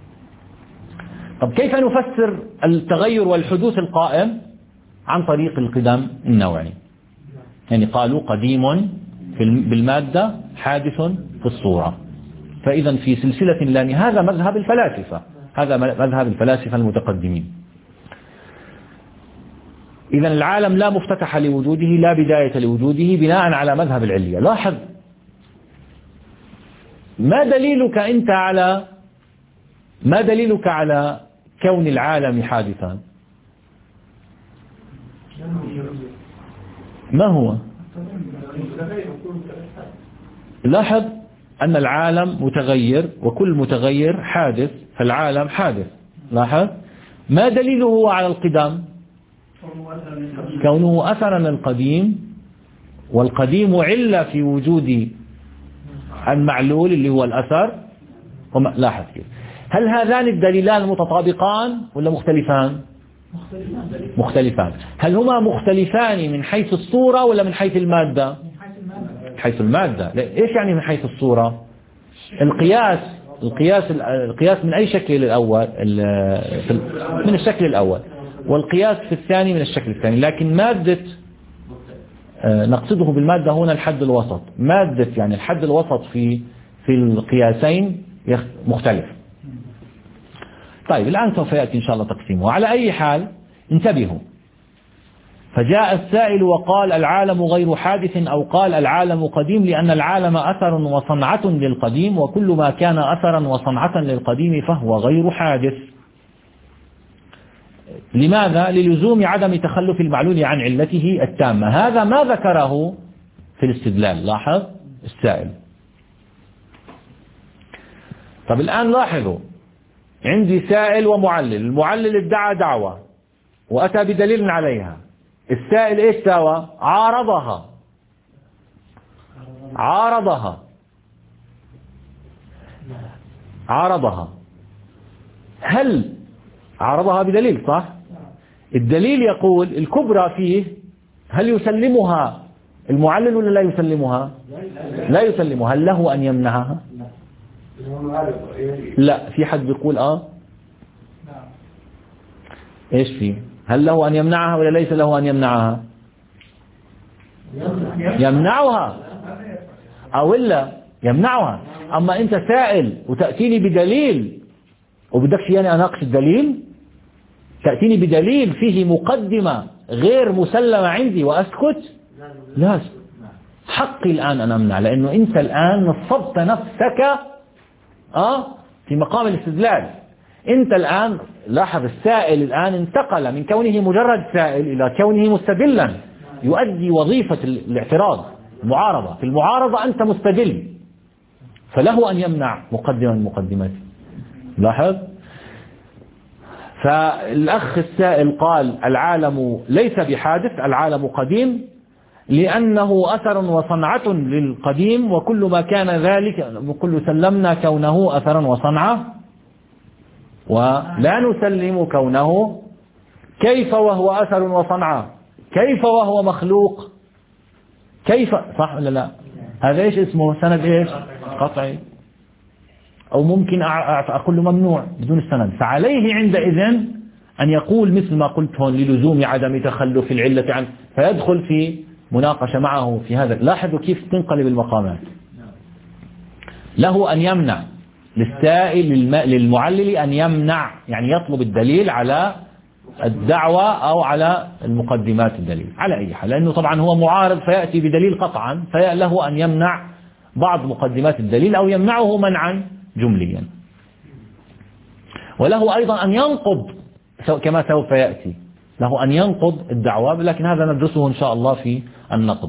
Speaker 1: طب كيف نفسر التغير والحدوث القائم؟ عن طريق القدم النوعي. يعني قالوا قديم بالمادة حادث في الصورة، فإذا في سلسلة لا نهاية. هذا مذهب الفلاسفة، هذا مذهب الفلاسفة المتقدمين. إذا العالم لا مفتتح لوجوده، لا بداية لوجوده، بناء على مذهب العلية. لاحظ ما دليلك أنت على ما دليلك على كون العالم حادثا؟ ما هو؟ لاحظ أن العالم متغير وكل متغير حادث، فالعالم حادث. لاحظ ما دليله على القدم؟ كونه أثرا للقديم، والقديم علة في وجود المعلول اللي هو الأثر. لاحظ كيف. هل هذان الدليلان متطابقان ولا مختلفان؟ مختلفان. هل هما مختلفان من حيث الصورة ولا من حيث المادة؟ من حيث المادة. إيش يعني من حيث الصورة؟ القياس القياس القياس من أي شكل الأول؟ من الشكل الأول، والقياس في الثاني من الشكل الثاني. لكن مادة نقصده بالمادة هنا الحد الوسط، مادة يعني الحد الوسط في في القياسين مختلف. طيب الآن سوف يأتي إن شاء الله تقسيمه. على أي حال انتبهوا، فجاء السائل وقال العالم غير حادث، أو قال العالم قديم لأن العالم أثر وصنعة للقديم، وكل ما كان أثرا وصنعة للقديم فهو غير حادث. لماذا؟ للزوم عدم تخلف المعلول عن علته التامة. هذا ما ذكره في الاستدلال. لاحظ السائل. طب الآن لاحظوا، عندي سائل ومعلل. المعلل ادعى دعوة وأتى بدليل عليها. السائل إيش سوى؟ عارضها عارضها عارضها هل عارضها بدليل؟ صح؟ الدليل يقول الكبرى فيه، هل يسلمها المعلل ولا لا يسلمها؟ لا يسلمها. هل له أن يمنعها؟ لا. في حد بيقول آه إيش فيه؟ هل له أن يمنعها ولا ليس له أن يمنعها؟ يمنعها أو إلا يمنعها. أما أنت سائل وتأتيني بدليل وبدكش يعني أناقش الدليل، تأتيني بدليل فيه مقدمة غير مسلمة عندي وأسكت، لا أسكت. حقي الآن أن أمنع، لأنه أنت الآن نصبت نفسك آه في مقام الاستدلال. أنت الآن لاحظ، السائل الآن انتقل من كونه مجرد سائل إلى كونه مستدلا، يؤدي وظيفة الاعتراض، المعارضة. في المعارضة أنت مستدل، فله أن يمنع مقدمة من مقدماته. لاحظ. فالأخ السائل قال العالم ليس بحادث، العالم قديم، لأنه أثر وصنعة للقديم، وكل ما كان ذلك وكل سلمنا كونه أثرا وصنعة، ولا نسلم كونه. كيف وهو أثر وصنعة؟ كيف وهو مخلوق؟ كيف؟ صح ولا لا؟ هذا إيش اسمه؟ سند إيش؟ قطعي. أو ممكن أقول له ممنوع بدون السند. فعليه عندئذ أن يقول مثل ما قلت هون للزوم عدم تخلف العلة عنه، فيدخل في مناقشة معه في هذا. لاحظوا كيف تنقلب المقامات. له أن يمنع، للسائل للمعلل أن يمنع، يعني يطلب الدليل على الدعوة أو على المقدمات الدليل على أي حال، لأنه طبعا هو معارض فيأتي بدليل قطعا، فله أن يمنع بعض مقدمات الدليل أو يمنعه منعا جمليا. وله أيضا أن ينقض كما سوف يأتي، له أن ينقض الدعوة، لكن هذا ندرسه إن شاء الله في النقض.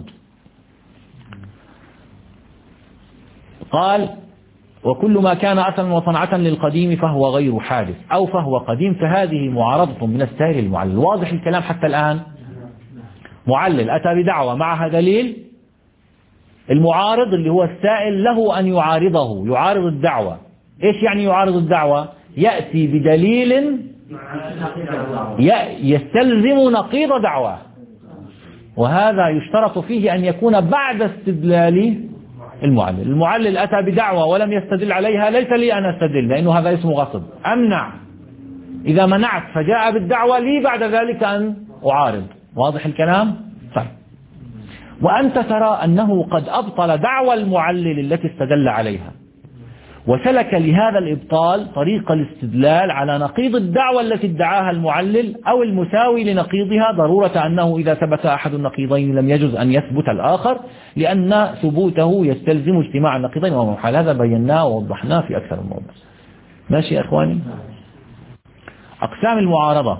Speaker 1: قال وكل ما كان أثرا وصنعة للقديم فهو غير حادث أو فهو قديم، فهذه معارضة من السائل المعلل. واضح الكلام حتى الآن؟ معلل أتى بدعوة معها دليل، المعارض اللي هو السائل له أن يعارضه، يعارض الدعوة. إيش يعني يعارض الدعوة؟ يأتي بدليل يستلزم نقيض دعوة، وهذا يشترط فيه أن يكون بعد استدلال المعلل. المعلل أتى بدعوة ولم يستدل عليها، ليس لي أن أستدل، لأنه هذا اسمه غصب. أمنع، إذا منعت فجاء بالدعوة لي بعد ذلك أن أعارض. واضح الكلام؟ طيب. وأنت ترى أنه قد أبطل دعوى المعلل التي استدل عليها، وسلك لهذا الإبطال طريق الاستدلال على نقيض الدعوة التي ادعاها المعلل أو المساوي لنقيضها، ضرورة أنه إذا ثبت أحد النقيضين لم يجوز أن يثبت الآخر، لأن ثبوته يستلزم اجتماع النقيضين وهو محال. هذا بيناه ووضحناه في أكثر من موضع. ماشي يا إخواني؟ أقسام المعارضة.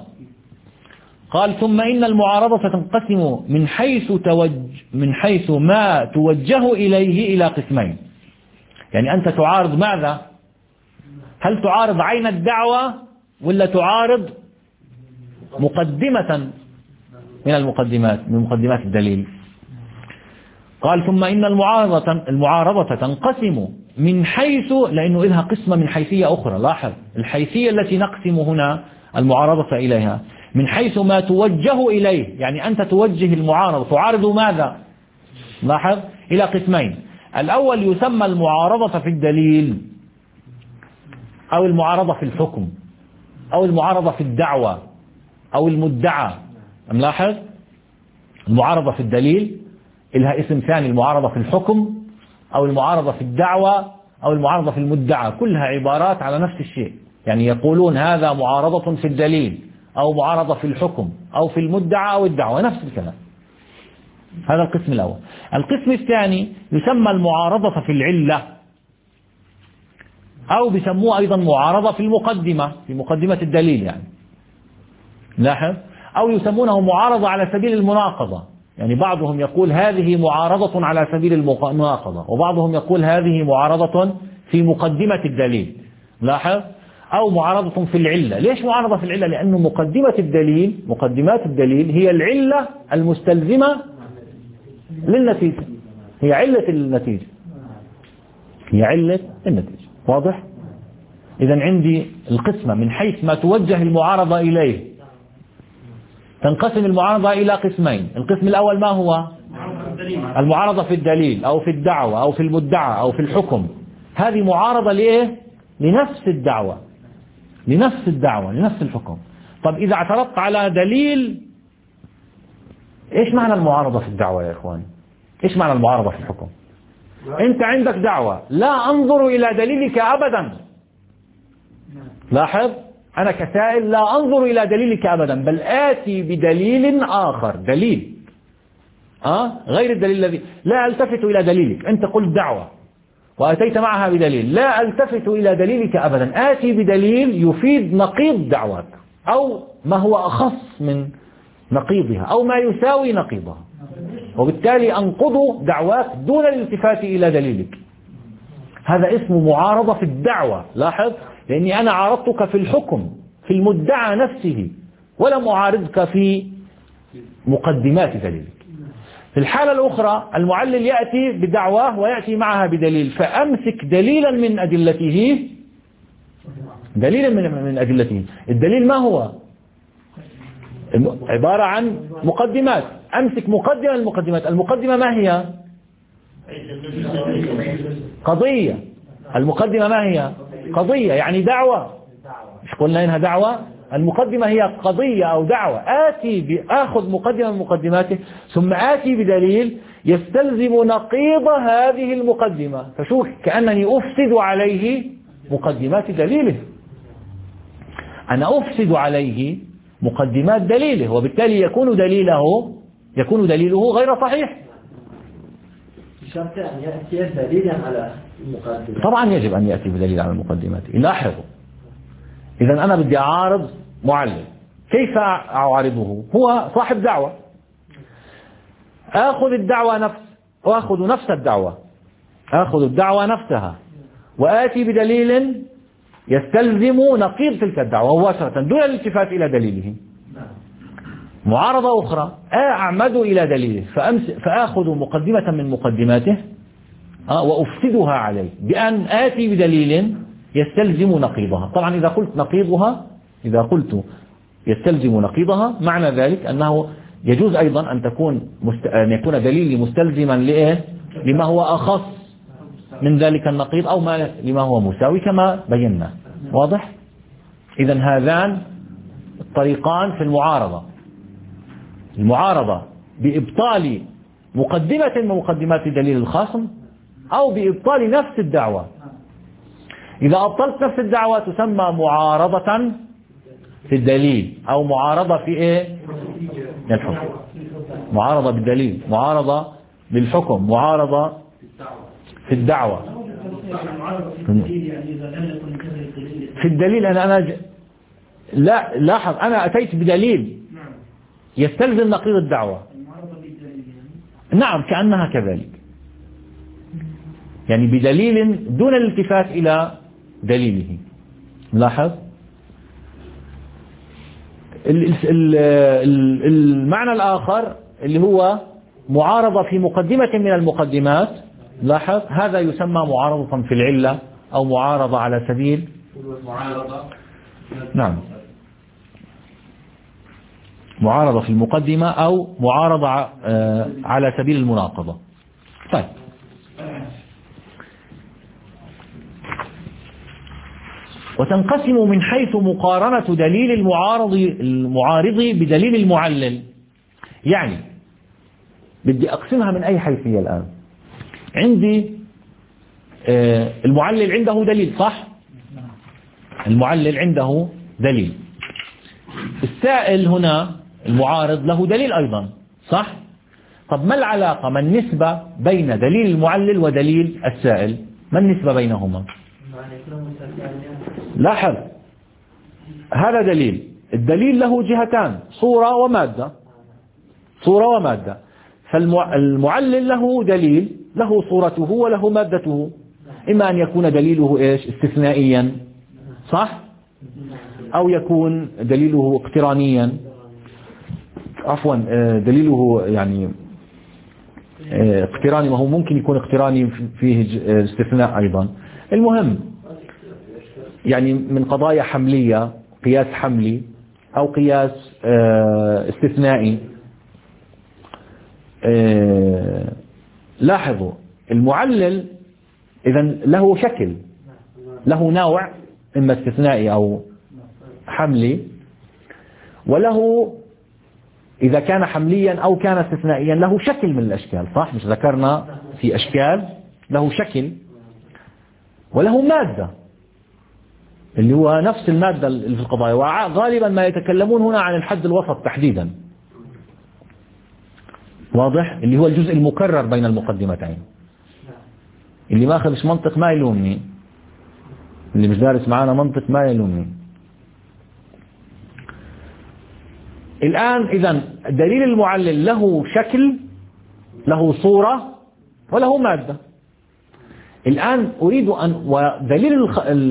Speaker 1: قال ثم إن المعارضة تنقسم من حيث توج من حيث ما توجه إليه إلى قسمين. يعني أنت تعارض ماذا؟ هل تعارض عين الدعوة ولا تعارض مقدمة من المقدمات من مقدمات الدليل؟ قال ثم إن المعارضة المعارضة تنقسم من حيث، لأنه لها قسمة من حيثية أخرى. لاحظ الحيثية التي نقسم هنا المعارضة إليها من حيث ما توجه إليه، يعني أنت توجه المعارضة، تعارض ماذا؟ لاحظ إلى قسمين. الأول يسمى المعارضة في الدليل أو المعارضة في الحكم أو المعارضة في الدعوة أو المدعى. ملاحظ المعارضة في الدليل لها اسم ثاني، المعارضة في الحكم أو المعارضة في الدعوة أو المعارضة في المدعى، كلها عبارات على نفس الشيء. يعني يقولون هذا معارضة في الدليل أو معارضة في الحكم أو في المدعى أو الدعوة، نفس الكلام. هذا القسم الأول. القسم الثاني يسمى المعارضة في العلة، أو بيسموه أيضا معارضة في المقدمة، في مقدمة الدليل يعني. لاحظ، أو يسمونه معارضة على سبيل المناقضة، يعني بعضهم يقول هذه معارضة على سبيل المناقضة، وبعضهم يقول هذه معارضة في مقدمة الدليل. لاحظ، أو معارضة في العلة. ليش معارضة في العلة؟ لأنه مقدمة الدليل، مقدمات الدليل هي العلة المستلزمة للنتيجة، هي علة النتيجة، هي علة النتيجة. واضح؟ إذن عندي القسمة من حيث ما توجه المعارضة إليه. تنقسم المعارضة إلى قسمين. القسم الأول ما هو؟ المعارضة في الدليل أو في الدعوة أو في المدعى أو في الحكم. هذه معارضة لإيه؟ لنفس الدعوة، لنفس الدعوة، لنفس الحكم. طب إذا اعترضت على دليل، إيش معنى المعارضة في الدعوة يا إخواني؟ إيش معنى المعارضة في الحكم؟ أنت عندك دعوة، لا أنظر إلى دليلك أبدا. لاحظ، أنا كسائل لا أنظر إلى دليلك أبدا، بل آتي بدليل آخر، دليل أه؟ غير الدليل الذي، لا ألتفت إلى دليلك. أنت قلت دعوة وأتيت معها بدليل، لا ألتفت إلى دليلك أبدا، آتي بدليل يفيد نقيض دعواك أو ما هو أخص من نقيضها أو ما يساوي نقيضها، وبالتالي أنقض دعواك دون الالتفات إلى دليلك. هذا اسمه معارضة في الدعوة. لاحظ، لأني أنا عارضتك في الحكم، في المدعى نفسه، ولم أعارضك في مقدمات دليلك. في الحالة الأخرى المعلل يأتي بدعوة ويأتي معها بدليل، فأمسك دليلا من أدلته، دليلا من من أدلته. الدليل ما هو؟ عبارة عن مقدمات. أمسك مقدمة من المقدمات. المقدمة ما هي؟ قضية. المقدمة ما هي؟ قضية، يعني دعوة. مش قلنا إنها دعوة؟ المقدمة هي قضية أو دعوة. آتي بأخذ مقدمة من مقدماته ثم آتي بدليل يستلزم نقيض هذه المقدمة، فشوف كأنني أفسد عليه مقدمات دليله، أنا أفسد عليه مقدمات دليله، وبالتالي يكون دليله يكون دليله غير صحيح.
Speaker 2: بشرط أن يأتي دليلا على المقدمة.
Speaker 1: طبعا يجب أن يأتي بدليل على المقدمات. لاحظوا، إذا أنا بدي أعارض معلل، كيف أعارضه؟ هو صاحب دعوة، آخذ الدعوة نفس وآخذ نفس الدعوة، آخذ الدعوة نفسها وآتي بدليل يستلزم نقيض تلك الدعوة مباشرة دون الالتفات إلى دليله. معارضة أخرى، أعمد إلى دليله فأخذ مقدمة من مقدماته وأفسدها عليه بأن آتي بدليل يستلزم نقيضها. طبعا إذا قلت نقيضها، إذا قلت يستلزم نقيضها، معنى ذلك أنه يجوز أيضا أن تكون مست... أن يكون دليلي مستلزما لإيه؟ لما هو أخص من ذلك النقيض أو ما لما هو مساوي كما بينا. واضح؟ إذن هذان الطريقان في المعارضة. المعارضة بإبطال مقدمة من مقدمات دليل الخصم أو بإبطال نفس الدعوة. إذا أبطلت نفس الدعوة تسمى معارضة في الدليل أو معارضة في إيه؟ الحكم. معارضة بالدليل، معارضة بالحكم، معارضة في الدعوة. في الدليل أنا أنا ج... لا لاحظ، أنا أتيت بدليل يستلزم نقيض الدعوة. نعم، كأنها كذلك، يعني بدليل دون الالتفات إلى دليله. لاحظ، المعنى الآخر اللي هو معارضة في مقدمة من المقدمات، لاحظ، هذا يسمى معارضة في العلة أو معارضة على سبيل نعم معارضة في المقدمة أو معارضة على سبيل المناقضة. طيب، وتنقسم من حيث مقارنة دليل المعارض المعارض بدليل المعلل. يعني بدي أقسمها من أي حيثية الآن. عندي المعلل عنده دليل، صح؟ المعلل عنده دليل. السائل هنا المعارض له دليل أيضا، صح؟ طب ما العلاقة، ما النسبة بين دليل المعلل ودليل السائل؟ ما النسبة بينهما؟ لاحظ، هذا دليل، الدليل له جهتان، صورة ومادة، صورة ومادة. فالمعلل له دليل، له صورته وله مادته. إما أن يكون دليله إيش استثنائيا، صح؟ أو يكون دليله اقترانيا، عفوا دليله يعني اقتراني، وهو ممكن يكون اقتراني فيه استثناء أيضا. المهم يعني من قضايا حملية، قياس حملي أو قياس استثنائي. لاحظوا المعلل إذا له شكل، له نوع، إما استثنائي أو حملي، وله إذا كان حمليا أو كان استثنائيا له شكل من الأشكال، صح؟ مش ذكرنا في أشكال له شكل، وله مادة اللي هو نفس المادة اللي في القضايا. وغالبا ما يتكلمون هنا عن الحد الوسط تحديدا، واضح؟ اللي هو الجزء المكرر بين المقدمتين. اللي ما أخذش منطق ما يلومني، اللي مش دارس معانا منطق ما يلومني. الآن إذن دليل المعلل له شكل، له صورة، وله مادة. الآن أريد أن ودليل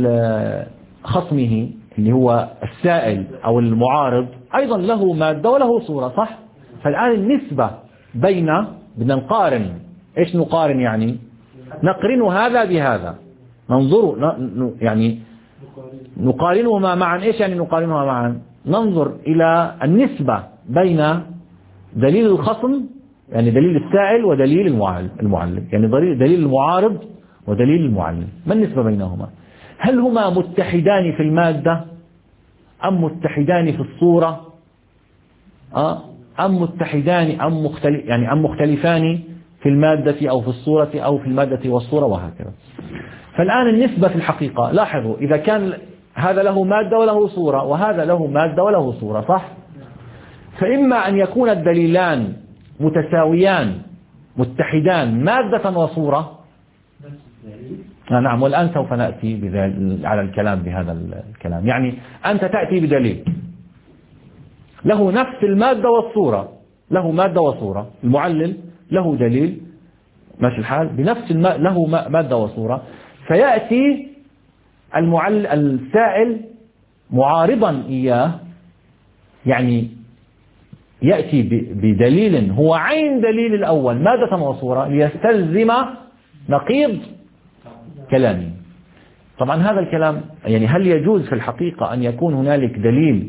Speaker 1: خصمه اللي هو السائل أو المعارض أيضا له مادة وله صورة، صح؟ فالآن النسبة بين بدنا نقارن. إيش نقارن يعني؟ نقرن هذا بهذا، ننظر يعني نقارنهما معا. إيش يعني نقارنهما معا؟ ننظر إلى النسبة بين دليل الخصم يعني دليل السائل ودليل المعلل، يعني دليل المعارض ودليل المعلل. ما النسبة بينهما؟ هل هما متحدان في المادة أم متحدان في الصورة؟ أه؟ أم متحدان أم مختلف يعني أم مختلفان في المادة أو في الصورة أو في المادة والصورة وهكذا. فالآن النسبة في الحقيقة، لاحظوا إذا كان هذا له مادة وله صورة وهذا له مادة وله صورة، صح؟ فإما أن يكون الدليلان متساويان متحدان مادة وصورة. آه نعم، والآن سوف نأتي على الكلام بهذا الكلام. يعني أنت تأتي بدليل له نفس المادة والصورة، له مادة وصورة. المعلل له دليل ماشي الحال بنفس الم... له مادة وصورة، فيأتي المعلل السائل معارضا إياه، يعني يأتي بدليل هو عين دليل الأول مادة وصورة ليستلزم نقيض كلامه. طبعا هذا الكلام يعني هل يجوز في الحقيقة أن يكون هنالك دليل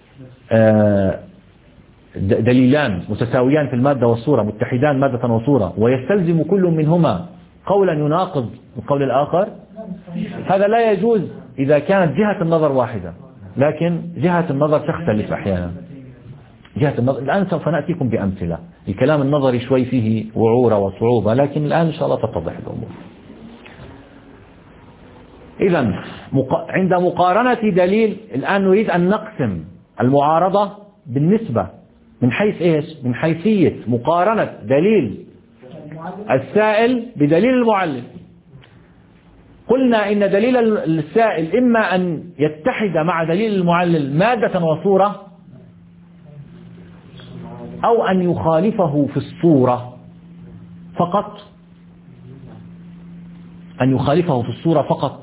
Speaker 1: دليلان متساويان في المادة والصورة متحدان مادة وصورة ويستلزم كل منهما قولا يناقض القول الآخر؟ هذا لا يجوز إذا كانت جهة النظر واحدة، لكن جهة النظر تختلف أحيانا. جهة النظر الآن سوف نأتيكم بأمثلة. الكلام النظري شوي فيه وعورة وصعوبة، لكن الآن إن شاء الله تتضح الأمور. إذن عند مقارنة دليل، الآن نريد أن نقسم المعارضة بالنسبة من حيث إيش؟ من حيثية مقارنة دليل السائل بدليل المعلل. قلنا إن دليل السائل إما أن يتحد مع دليل المعلل مادة وصورة، أو أن يخالفه في الصورة فقط، أن يخالفه في الصورة فقط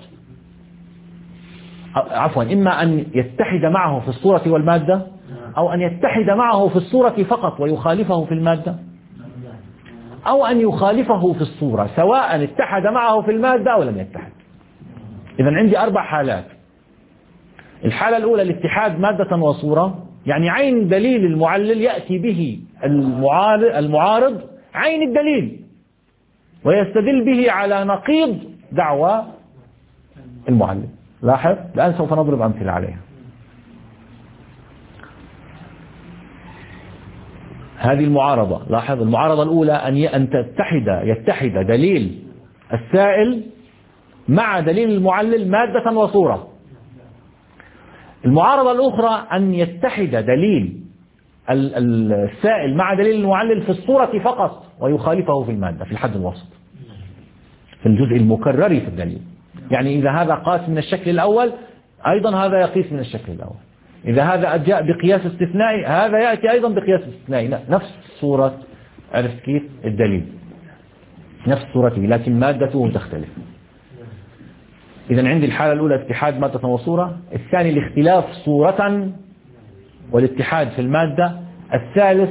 Speaker 1: عفوا إما أن يتحد معه في الصورة والمادة، أو أن يتحد معه في الصورة فقط ويخالفه في المادة، أو أن يخالفه في الصورة سواء اتحد معه في المادة أو لم يتحد. إذن عندي أربع حالات. الحالة الأولى الاتحاد مادة وصورة، يعني عين دليل المعلل يأتي به المعارض عين الدليل ويستدل به على نقيض دعوى المعلل. لاحظ الآن سوف نضرب أمثلة عليها. هذه المعارضة، لاحظ المعارضة الأولى أن أن تتحد يتحد دليل السائل مع دليل المعلل مادة وصورة. المعارضة الأخرى أن يتحد دليل السائل مع دليل المعلل في الصورة فقط ويخالفه في المادة في الحد الوسط في الجزء المكرر في الدليل. يعني إذا هذا قاس من الشكل الأول أيضا هذا يقيس من الشكل الأول. إذا هذا جاء بقياس استثنائي هذا يأتي أيضا بقياس استثنائي، نفس صورة، عرفت كيف الدليل نفس صورته لكن مادته تختلف. إذا عندي الحالة الأولى اتحاد مادة وصورة، الثاني الاختلاف صورة والاتحاد في المادة، الثالث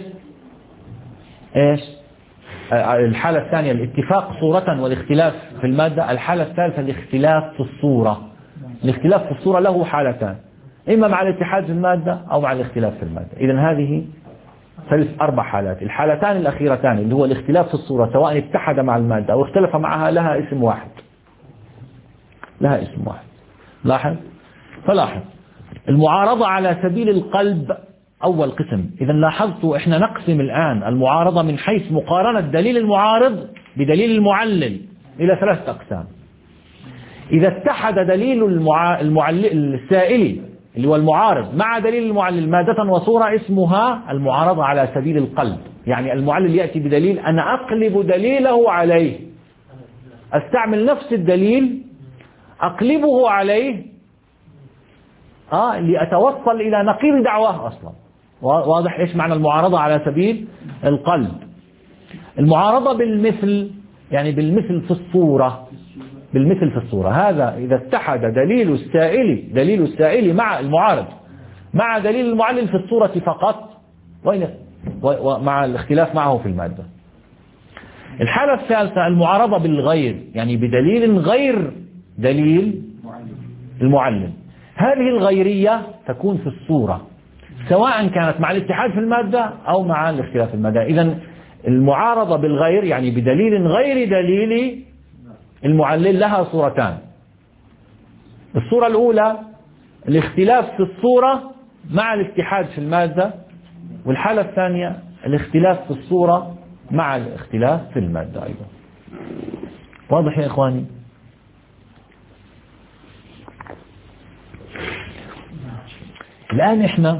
Speaker 1: إيش الحالة الثانية الاتفاق صورة والاختلاف في المادة، الحالة الثالثة الاختلاف في الصورة. الاختلاف في الصورة له حالتان، إما مع الاتحاد في المادة أو مع الاختلاف في المادة. إذن هذه ثلاث أربع حالات. الحالتان الأخيرتان اللي هو الاختلاف في الصورة سواء اتحد مع المادة أو اختلف معها لها اسم واحد، لها اسم واحد. لاحظ فلاحظ المعارضة على سبيل القلب أول قسم. إذا لاحظتوا إحنا نقسم الآن المعارضة من حيث مقارنة دليل المعارض بدليل المعلل إلى ثلاثة أقسام. إذا اتحد دليل المع... المعلل السائلي اللي هو المعارض مع دليل المعلل مادة وصورة اسمها المعارضة على سبيل القلب. يعني المعلل يأتي بدليل أنا أقلب دليله عليه، أستعمل نفس الدليل أقلبه عليه آه لأتوصل إلى نقيض دعواه أصلا. واضح إيش معنى المعارضة على سبيل القلب؟ المعارضة بالمثل، يعني بالمثل في الصورة، بالمثل في الصورة. هذا إذا اتحد دليل السائل دليل السائل مع المعارض مع دليل المعلل في الصورة فقط، وين ومع الاختلاف معه في المادة. الحالة الثالثة المعارضة بالغير، يعني بدليل غير دليل المعلل. هذه الغيرية تكون في الصورة سواء كانت مع الاتحاد في المادة أو مع الاختلاف في المادة. إذن المعارضة بالغير يعني بدليل غير دليل المعلل لها صورتان. الصورة الأولى الاختلاف في الصورة مع الاتحاد في المادة، والحالة الثانية الاختلاف في الصورة مع الاختلاف في المادة أيضا. واضح يا إخواني؟ الآن إحنا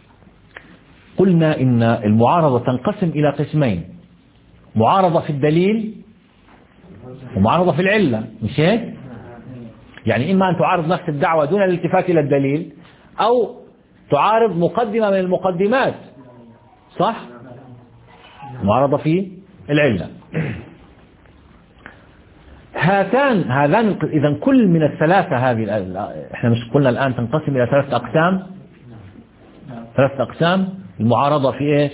Speaker 1: قلنا إن المعارضة تنقسم إلى قسمين، معارضة في الدليل ومعارضة في العلة، مش هيك؟ يعني إما أن تعارض نفس الدعوة دون الالتفات إلى الدليل، أو تعارض مقدمة من المقدمات، صح؟ معارضة في العلة. هاتان هذان إذا كل من الثلاثة هذه، إحنا مش قلنا الآن تنقسم إلى ثلاثة أقسام، ثلاثة أقسام. المعارضة في إيش؟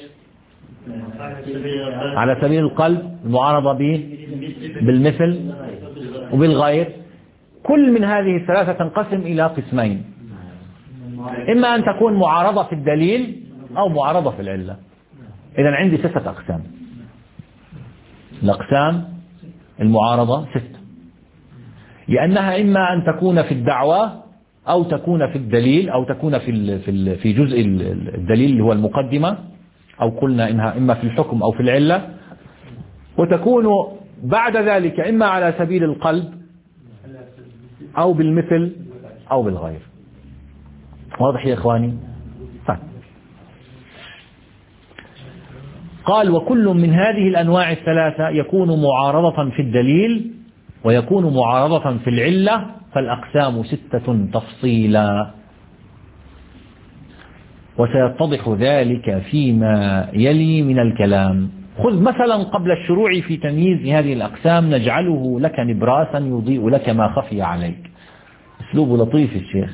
Speaker 1: على سبيل القلب، المعارضة بالمثل وبالغير. كل من هذه الثلاثة تنقسم إلى قسمين، إما أن تكون معارضة في الدليل أو معارضة في العلة. إذا عندي ستة أقسام. الأقسام المعارضة ستة، لأنها إما أن تكون في الدعوة أو تكون في الدليل أو تكون في في في جزء الدليل اللي هو المقدمة، أو قلنا إنها إما في الحكم أو في العلة، وتكون بعد ذلك إما على سبيل القلب أو بالمثل أو بالغير. واضح يا إخواني؟ طيب. قال وكل من هذه الأنواع الثلاثة يكون معارضة في الدليل ويكون معارضة في العلة، فالأقسام ستة تفصيلا، وسيتضح ذلك فيما يلي من الكلام. خذ مثلا قبل الشروع في تمييز هذه الأقسام نجعله لك نبراسا يضيء لك ما خفي عليك. أسلوب لطيف الشيخ.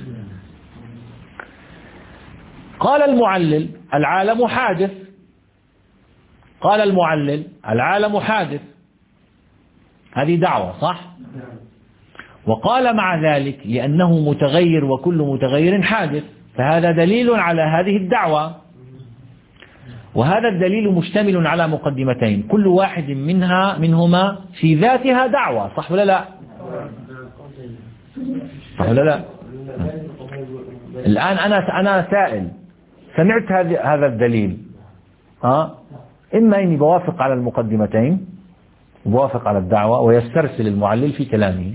Speaker 1: قال المعلل العالم حادث، قال المعلل العالم حادث، هذه دعوة صح؟ وقال مع ذلك لأنه متغير وكل متغير حادث، فهذا دليل على هذه الدعوة. وهذا الدليل مشتمل على مقدمتين كل واحد منها منهما في ذاتها دعوة، صح ولا لا؟ صح ولا لا؟ الآن أنا أنا سائل سمعت هذا هذا الدليل، ها إما إني بوافق على المقدمتين وبوافق على الدعوة ويسترسل المعلل في كلامه،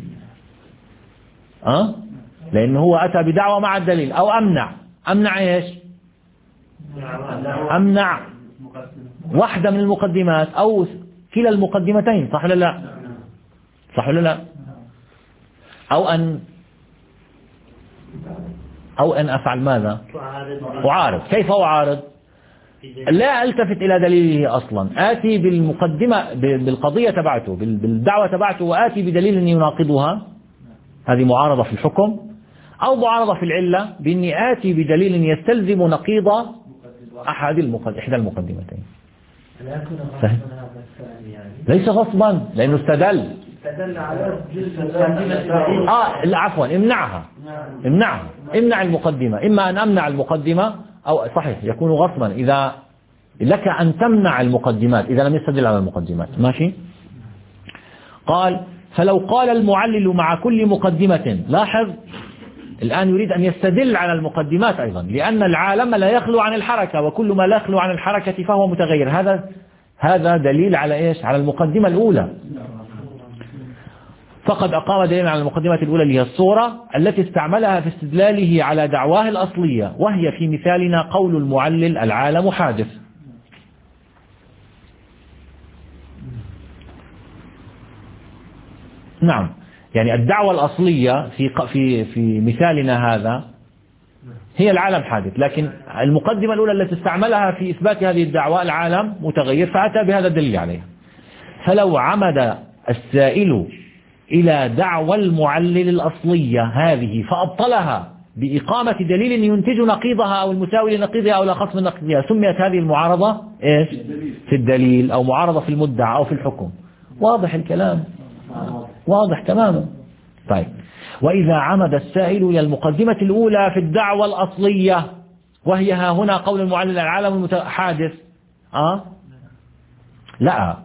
Speaker 1: ها لأنه هو أتى بدعوة مع الدليل، أو أمنع أمنع إيش؟ أمنع واحدة من المقدمات أو كلا المقدمتين، صح ولا لا؟ صح ولا لا؟ أو أن أو أن أفعل ماذا؟ أعارض. كيف أعارض؟ لا ألتفت إلى دليله أصلا، آتي بالمقدمة بالقضية تبعته بالدعوة تبعته وآتي بدليل يناقضها، هذه معارضة في الحكم، أو معارضة في العلة بإني آتي بدليل يستلزم نقيض أحد المقد... إحدى المقدمتين. ليس غصبا لأنه استدل
Speaker 3: استدل على
Speaker 1: آه لا عفوا امنعها امنعها امنع المقدمة، إما أن أمنع المقدمة أو صحيح يكون غصبا إذا لك أن تمنع المقدمات إذا لم يستدل على المقدمات. ماشي. قال فلو قال المعلل مع كل مقدمة، لاحظ الآن يريد أن يستدل على المقدمات أيضا، لأن العالم لا يخلو عن الحركة، وكل ما لا يخلو عن الحركة فهو متغير. هذا هذا دليل على إيش؟ على المقدمة الأولى. فقد أقام دليلا على المقدمة الأولى اللي هي الصورة التي استعملها في استدلاله على دعواه الأصلية، وهي في مثالنا قول المعلل العالم حادث. نعم، يعني الدعوة الأصلية في في في مثالنا هذا هي العالم حادث، لكن المقدمة الأولى التي استعملها في إثبات هذه الدعوة العالم متغير، فأتى بهذا الدليل عليها. فلو عمد السائل إلى دعوى المعلل الأصلية هذه فأبطلها بإقامة دليل ينتج نقيضها أو المساوي لنقيضها أو الأخص من نقيضها، سميت هذه المعارضة إيش؟ في الدليل، أو معارضة في المدعى أو في الحكم. واضح الكلام؟ واضح تماما. طيب، وإذا عمد السائل إلى المقدمة الأولى في الدعوة الأصلية، وهي ها هنا قول المعلل العالم المتحادث، أه؟ لا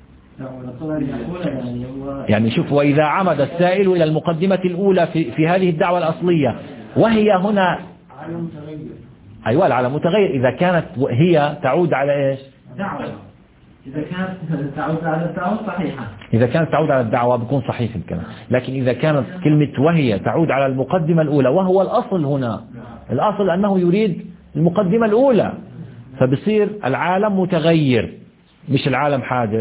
Speaker 1: يعني شوف، وإذا عمد السائل إلى المقدمة الأولى في, في هذه الدعوة الأصلية، وهي هنا أيوة العالم متغير، إذا كانت هي تعود على إيش؟
Speaker 2: دعوة. إذا كانت تعود على الدعوة صحيحة،
Speaker 1: إذا كانت تعود على الدعوة بيكون صحيح الكلام، لكن إذا كانت كلمة وهي تعود على المقدمة الأولى، وهو الأصل هنا، الأصل أنه يريد المقدمة الأولى، فبصير العالم متغير مش العالم حادث.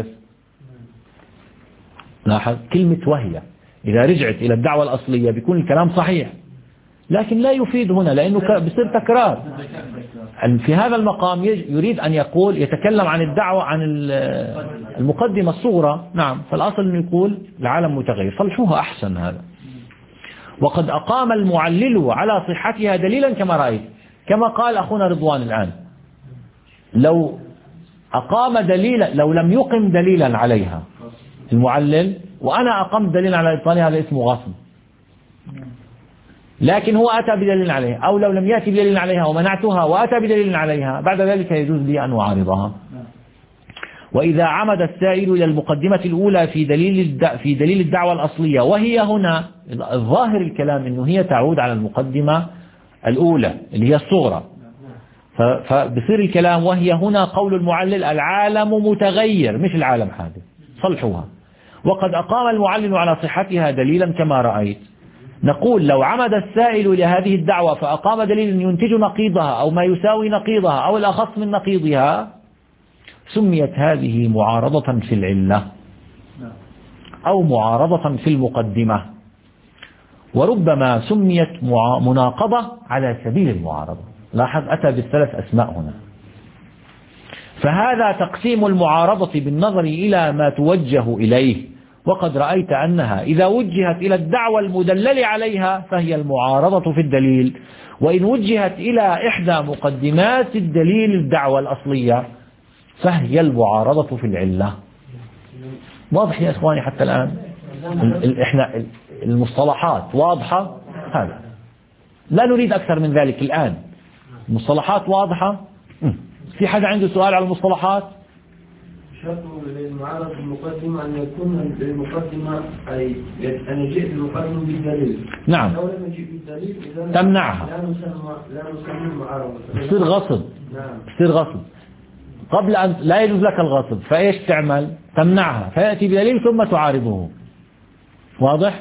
Speaker 1: لاحظ كلمة وهي إذا رجعت إلى الدعوة الأصلية بيكون الكلام صحيح، لكن لا يفيد هنا لأنه بصير تكرار. في هذا المقام يريد أن يقول يتكلم عن الدعوة عن المقدمة الصغرى. نعم، فالأصل أن يقول العالم متغير، صلحوها أحسن هذا. وقد أقام المعلل على صحتها دليلا كما رأيت، كما قال أخونا رضوان الآن، لو أقام دليلا، لو لم يقم دليلا عليها المعلل وأنا أقمت دليلا على إبطالها، هذا اسمه غصب. لكن هو أتى بدليل عليها، أو لو لم يأتي بدليل عليها ومنعتها وأتى بدليل عليها، بعد ذلك يجوز لي أن أعارضها. وإذا عمد السائل إلى المقدمة الأولى في دليل في دليل الدعوة الأصلية، وهي هنا الظاهر الكلام أنه هي تعود على المقدمة الأولى اللي هي الصغرى، فبصير الكلام وهي هنا قول المعلل العالم متغير مش العالم حادث، صلحوها. وقد أقام المعلل على صحتها دليلا كما رأيت. نقول لو عمد السائل إلى هذه الدعوة فأقام دليل ينتج نقيضها أو ما يساوي نقيضها أو الأخص من نقيضها، سميت هذه معارضة في العلة أو معارضة في المقدمة، وربما سميت مناقضة على سبيل المعارضة. لاحظ أتى بالثلاث أسماء هنا. فهذا تقسيم المعارضة بالنظر إلى ما توجه إليه، وقد رأيت أنها إذا وجهت إلى الدعوة المدلل عليها فهي المعارضة في الدليل، وإن وجهت إلى إحدى مقدمات الدليل الدعوة الأصلية فهي المعارضة في العلة. واضح يا إخواني حتى الآن؟ إحنا المصطلحات واضحة، هذا لا نريد أكثر من ذلك الآن. المصطلحات واضحة. في حدا عنده سؤال على المصطلحات؟
Speaker 3: شرط للمعارضة في المقدمة أن يكون المقدمة أي أن يجيء المقدم بالدليل.
Speaker 1: نعم.
Speaker 3: لو لم يجيء بالدليل
Speaker 1: تمنعها.
Speaker 3: لا نسمى لا نسمى المعارضة.
Speaker 1: بصير غصب.
Speaker 3: نعم.
Speaker 1: بصير غصب. قبل أن لا يجوز لك الغصب، فإيش تعمل؟ تمنعها، فيأتي بدليل ثم تعارضه. واضح؟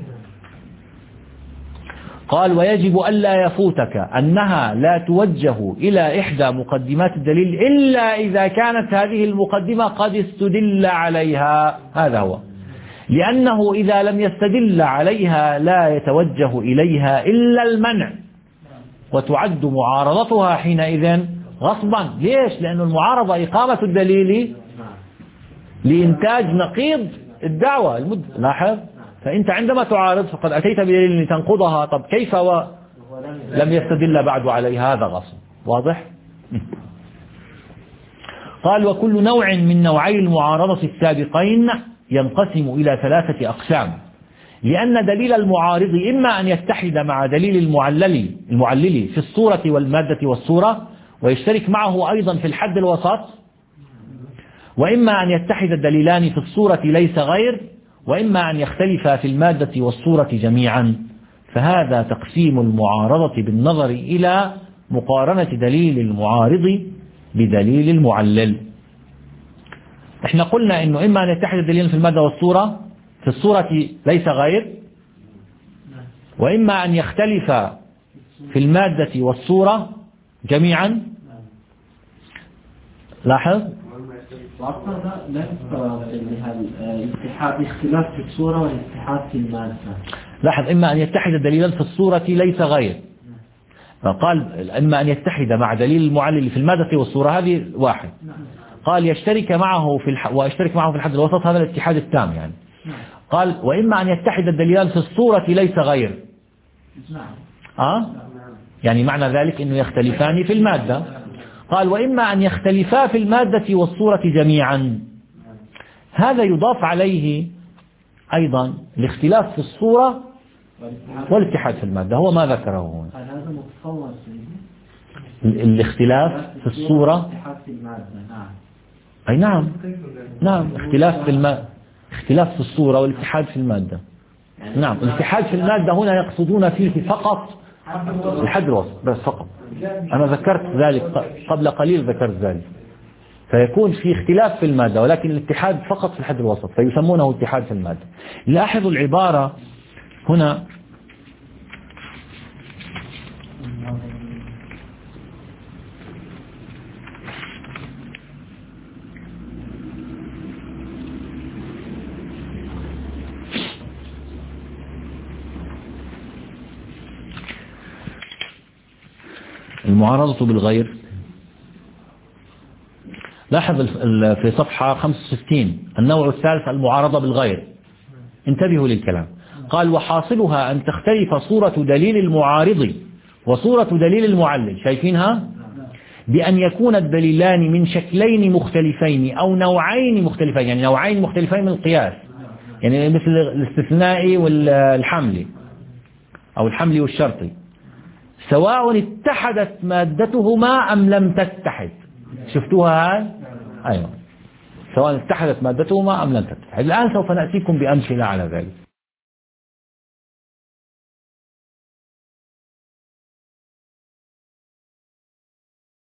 Speaker 1: قال ويجب ألا يفوتك أنها لا توجه إلى إحدى مقدمات الدليل إلا إذا كانت هذه المقدمة قد استدل عليها. هذا هو، لأنه إذا لم يستدل عليها لا يتوجه إليها إلا المنع، وتعد معارضتها حينئذ غصبا. ليش؟ لأن المعارضة إقامة الدليل لإنتاج نقيض الدعوة المد... لاحظ، فأنت عندما تعارض فقد أتيت بدليل لتنقضها. طب كيف ولم يستدل بعد عليها؟ هذا غصب. واضح؟ قال وكل نوع من نوعي المعارضة السابقين ينقسم إلى ثلاثة أقسام، لأن دليل المعارض إما أن يتحد مع دليل المعلل المعلل في الصورة والمادة والصورة ويشترك معه أيضا في الحد الوسط، وإما أن يتحد الدليلان في الصورة ليس غير، وإما أن يختلفا في المادة والصورة جميعا. فهذا تقسيم المعارضة بالنظر إلى مقارنة دليل المعارض بدليل المعلل. احنا قلنا انه اما ان يتحد الدليلان في المادة والصورة في الصورة ليس غير، واما ان يختلف في المادة والصورة جميعا. لاحظ
Speaker 2: وأصلا لا تستوعب الاتحاد اختلاف في الصورة والاتحاد في المادة.
Speaker 1: لاحظ اما ان يتحد الدليلان في الصورة ليس غير، فقال اما ان يتحد مع دليل المعلل في المادة والصورة، هذه واحد. قال يشترك معه في الح... ويشترك معه في الحد الوسط، هذا الاتحاد التام يعني. قال وإما أن يتحد الدليلان في الصورة ليس غير. أه؟ يعني معنى ذلك أنه يختلفان في المادة. قال وإما أن يختلفا في المادة والصورة جميعا، هذا يضاف عليه أيضا الاختلاف في الصورة والاتحاد في المادة. هو ما ذكره هنا.
Speaker 2: هذا متصور
Speaker 1: الاختلاف في الصورة أي نعم نعم اختلاف في المادة، اختلاف في الصورة والاتحاد في المادة. نعم الاتحاد في المادة هنا يقصدون فيه فقط الحد الوسط بس فقط. أنا ذكرت ذلك قبل قليل، ذكرت ذلك. فيكون في اختلاف في المادة ولكن الاتحاد فقط في الحد الوسط، فيسمونه اتحاد في المادة. لاحظوا العبارة هنا، المعارضة بالغير. لاحظ في صفحة خمسة وستين النوع الثالث المعارضة بالغير. انتبهوا للكلام. قال وحاصلها أن تختلف صورة دليل المعارض وصورة دليل المعلل. شايفينها؟ بأن يكون الدليلان من شكلين مختلفين أو نوعين مختلفين، يعني نوعين مختلفين من القياس، يعني مثل الاستثنائي والحملي أو الحملي والشرطي، سواء اتحدت مادتهما أم لم تتحد. شفتوها هاي؟ أيوة، سواء اتحدت مادتهما أم لم تتحد. الآن سوف نأتيكم بأمثلة على ذلك.